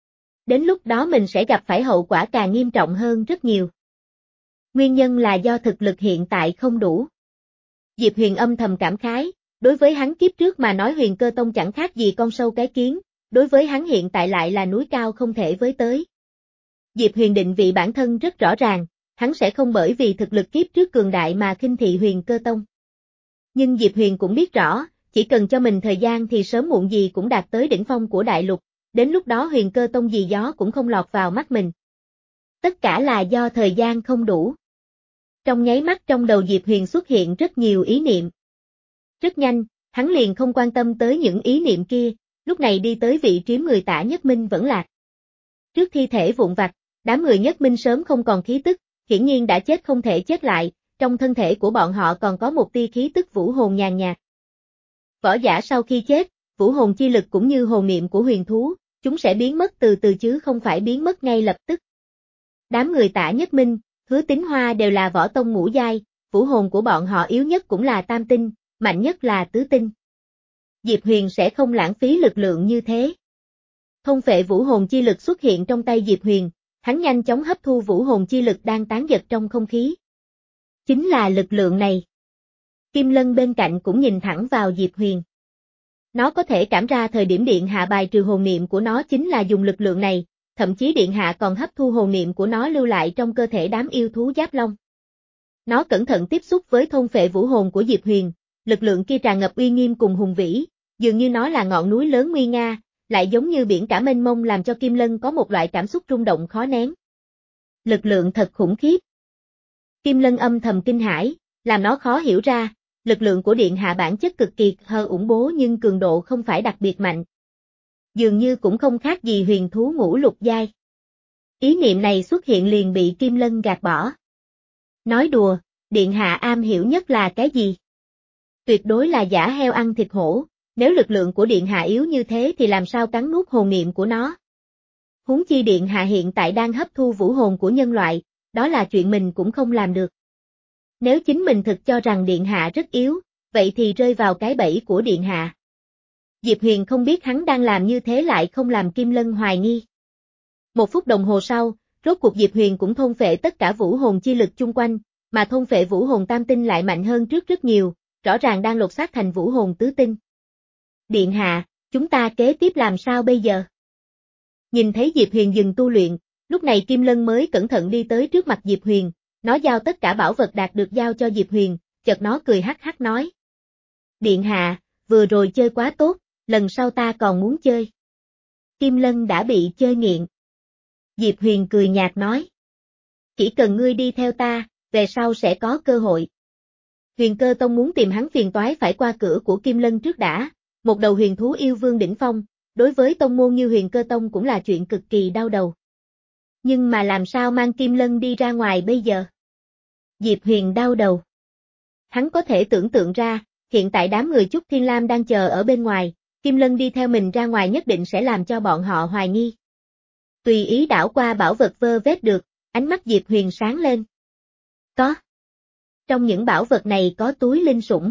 Đến lúc đó mình sẽ gặp phải hậu quả càng nghiêm trọng hơn rất nhiều. Nguyên nhân là do thực lực hiện tại không đủ. Diệp Huyền âm thầm cảm khái, đối với hắn kiếp trước mà nói Huyền Cơ Tông chẳng khác gì con sâu cái kiến, đối với hắn hiện tại lại là núi cao không thể với tới. Diệp Huyền định vị bản thân rất rõ ràng, hắn sẽ không bởi vì thực lực kiếp trước cường đại mà khinh thị Huyền Cơ Tông. Nhưng Diệp Huyền cũng biết rõ, chỉ cần cho mình thời gian thì sớm muộn gì cũng đạt tới đỉnh phong của đại lục, đến lúc đó Huyền Cơ Tông gì gió cũng không lọt vào mắt mình. Tất cả là do thời gian không đủ. Trong nháy mắt trong đầu Diệp Huyền xuất hiện rất nhiều ý niệm. Rất nhanh, hắn liền không quan tâm tới những ý niệm kia, lúc này đi tới vị trí người Tả Nhất Minh vẫn lạc. Trước thi thể vụn vặt, đám người Nhất Minh sớm không còn khí tức, hiển nhiên đã chết không thể chết lại, trong thân thể của bọn họ còn có một tia khí tức vũ hồn nhàn nhạt. Võ giả sau khi chết, vũ hồn chi lực cũng như hồn niệm của huyền thú, chúng sẽ biến mất từ từ chứ không phải biến mất ngay lập tức. Đám người Tả Nhất Minh, Hứa Tín Hoa đều là võ tông ngũ giai, vũ hồn của bọn họ yếu nhất cũng là tam tinh, mạnh nhất là tứ tinh. Diệp Huyền sẽ không lãng phí lực lượng như thế. Thôn phệ vũ hồn chi lực xuất hiện trong tay Diệp Huyền, hắn nhanh chóng hấp thu vũ hồn chi lực đang tán giật trong không khí. Chính là lực lượng này. Kim Lân bên cạnh cũng nhìn thẳng vào Diệp Huyền. Nó có thể cảm ra thời điểm Điện Hạ bài trừ hồn niệm của nó chính là dùng lực lượng này, thậm chí Điện Hạ còn hấp thu hồn niệm của nó lưu lại trong cơ thể đám yêu thú Giáp Long. Nó cẩn thận tiếp xúc với thôn phệ vũ hồn của Diệp Huyền, lực lượng kia tràn ngập uy nghiêm cùng hùng vĩ, dường như nó là ngọn núi lớn nguy nga, lại giống như biển cả mênh mông làm cho Kim Lân có một loại cảm xúc rung động khó nén. Lực lượng thật khủng khiếp. Kim Lân âm thầm kinh hãi, làm nó khó hiểu ra, lực lượng của Điện Hạ bản chất cực kỳ hờ ủng bố nhưng cường độ không phải đặc biệt mạnh. Dường như cũng không khác gì huyền thú ngũ lục giai. Ý niệm này xuất hiện liền bị Kim Lân gạt bỏ. Nói đùa, Điện Hạ am hiểu nhất là cái gì? Tuyệt đối là giả heo ăn thịt hổ, nếu lực lượng của Điện Hạ yếu như thế thì làm sao cắn nuốt hồn niệm của nó? Huống chi Điện Hạ hiện tại đang hấp thu vũ hồn của nhân loại, đó là chuyện mình cũng không làm được. Nếu chính mình thực cho rằng Điện Hạ rất yếu, vậy thì rơi vào cái bẫy của Điện Hạ. Diệp Huyền không biết hắn đang làm như thế lại không làm Kim Lân hoài nghi. Một phút đồng hồ sau, rốt cuộc Diệp Huyền cũng thôn phệ tất cả vũ hồn chi lực chung quanh, mà thôn phệ vũ hồn tam tinh lại mạnh hơn trước rất nhiều, rõ ràng đang lột xác thành vũ hồn tứ tinh. Điện Hạ, chúng ta kế tiếp làm sao bây giờ? Nhìn thấy Diệp Huyền dừng tu luyện, lúc này Kim Lân mới cẩn thận đi tới trước mặt Diệp Huyền, nó giao tất cả bảo vật đạt được giao cho Diệp Huyền, chợt nó cười hắc hắc nói. Điện Hạ, vừa rồi chơi quá tốt, lần sau ta còn muốn chơi. Kim Lân đã bị chơi nghiện. Diệp Huyền cười nhạt nói. Chỉ cần ngươi đi theo ta, về sau sẽ có cơ hội. Huyền Cơ Tông muốn tìm hắn phiền toái phải qua cửa của Kim Lân trước đã, một đầu huyền thú yêu vương đỉnh phong, đối với tông môn như Huyền Cơ Tông cũng là chuyện cực kỳ đau đầu. Nhưng mà làm sao mang Kim Lân đi ra ngoài bây giờ? Diệp Huyền đau đầu. Hắn có thể tưởng tượng ra, hiện tại đám người Chúc Thiên Lam đang chờ ở bên ngoài, Kim Lân đi theo mình ra ngoài nhất định sẽ làm cho bọn họ hoài nghi. Tùy ý đảo qua bảo vật vơ vét được, ánh mắt Diệp Huyền sáng lên. Có. Trong những bảo vật này có túi linh sủng.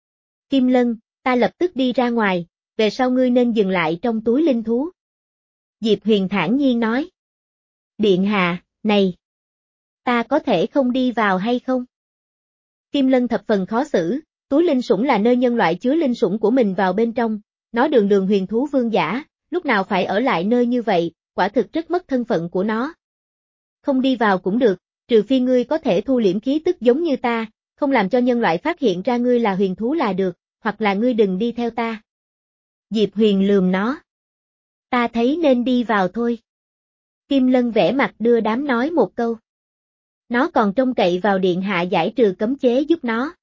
Kim Lân, ta lập tức đi ra ngoài, về sau ngươi nên dừng lại trong túi linh thú. Diệp Huyền thản nhiên nói. Điện Hạ, này. Ta có thể không đi vào hay không? Kim Lân thập phần khó xử, túi linh sủng là nơi nhân loại chứa linh sủng của mình vào bên trong, nó đường đường huyền thú vương giả, lúc nào phải ở lại nơi như vậy, quả thực rất mất thân phận của nó. Không đi vào cũng được, trừ phi ngươi có thể thu liễm khí tức giống như ta, không làm cho nhân loại phát hiện ra ngươi là huyền thú là được, hoặc là ngươi đừng đi theo ta. Diệp Huyền lườm nó. Ta thấy nên đi vào thôi. Kim Lân vẽ mặt đưa đám nói một câu. Nó còn trông cậy vào Điện Hạ giải trừ cấm chế giúp nó.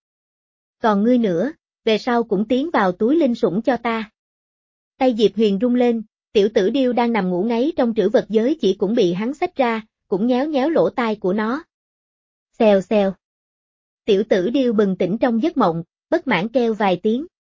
Còn ngươi nữa, về sau cũng tiến vào túi linh sủng cho ta. Tay Diệp Huyền rung lên, tiểu tử điêu đang nằm ngủ ngáy trong trữ vật giới chỉ cũng bị hắn xách ra, cũng nhéo nhéo lỗ tai của nó. Xèo xèo. Tiểu tử điêu bừng tỉnh trong giấc mộng, bất mãn kêu vài tiếng.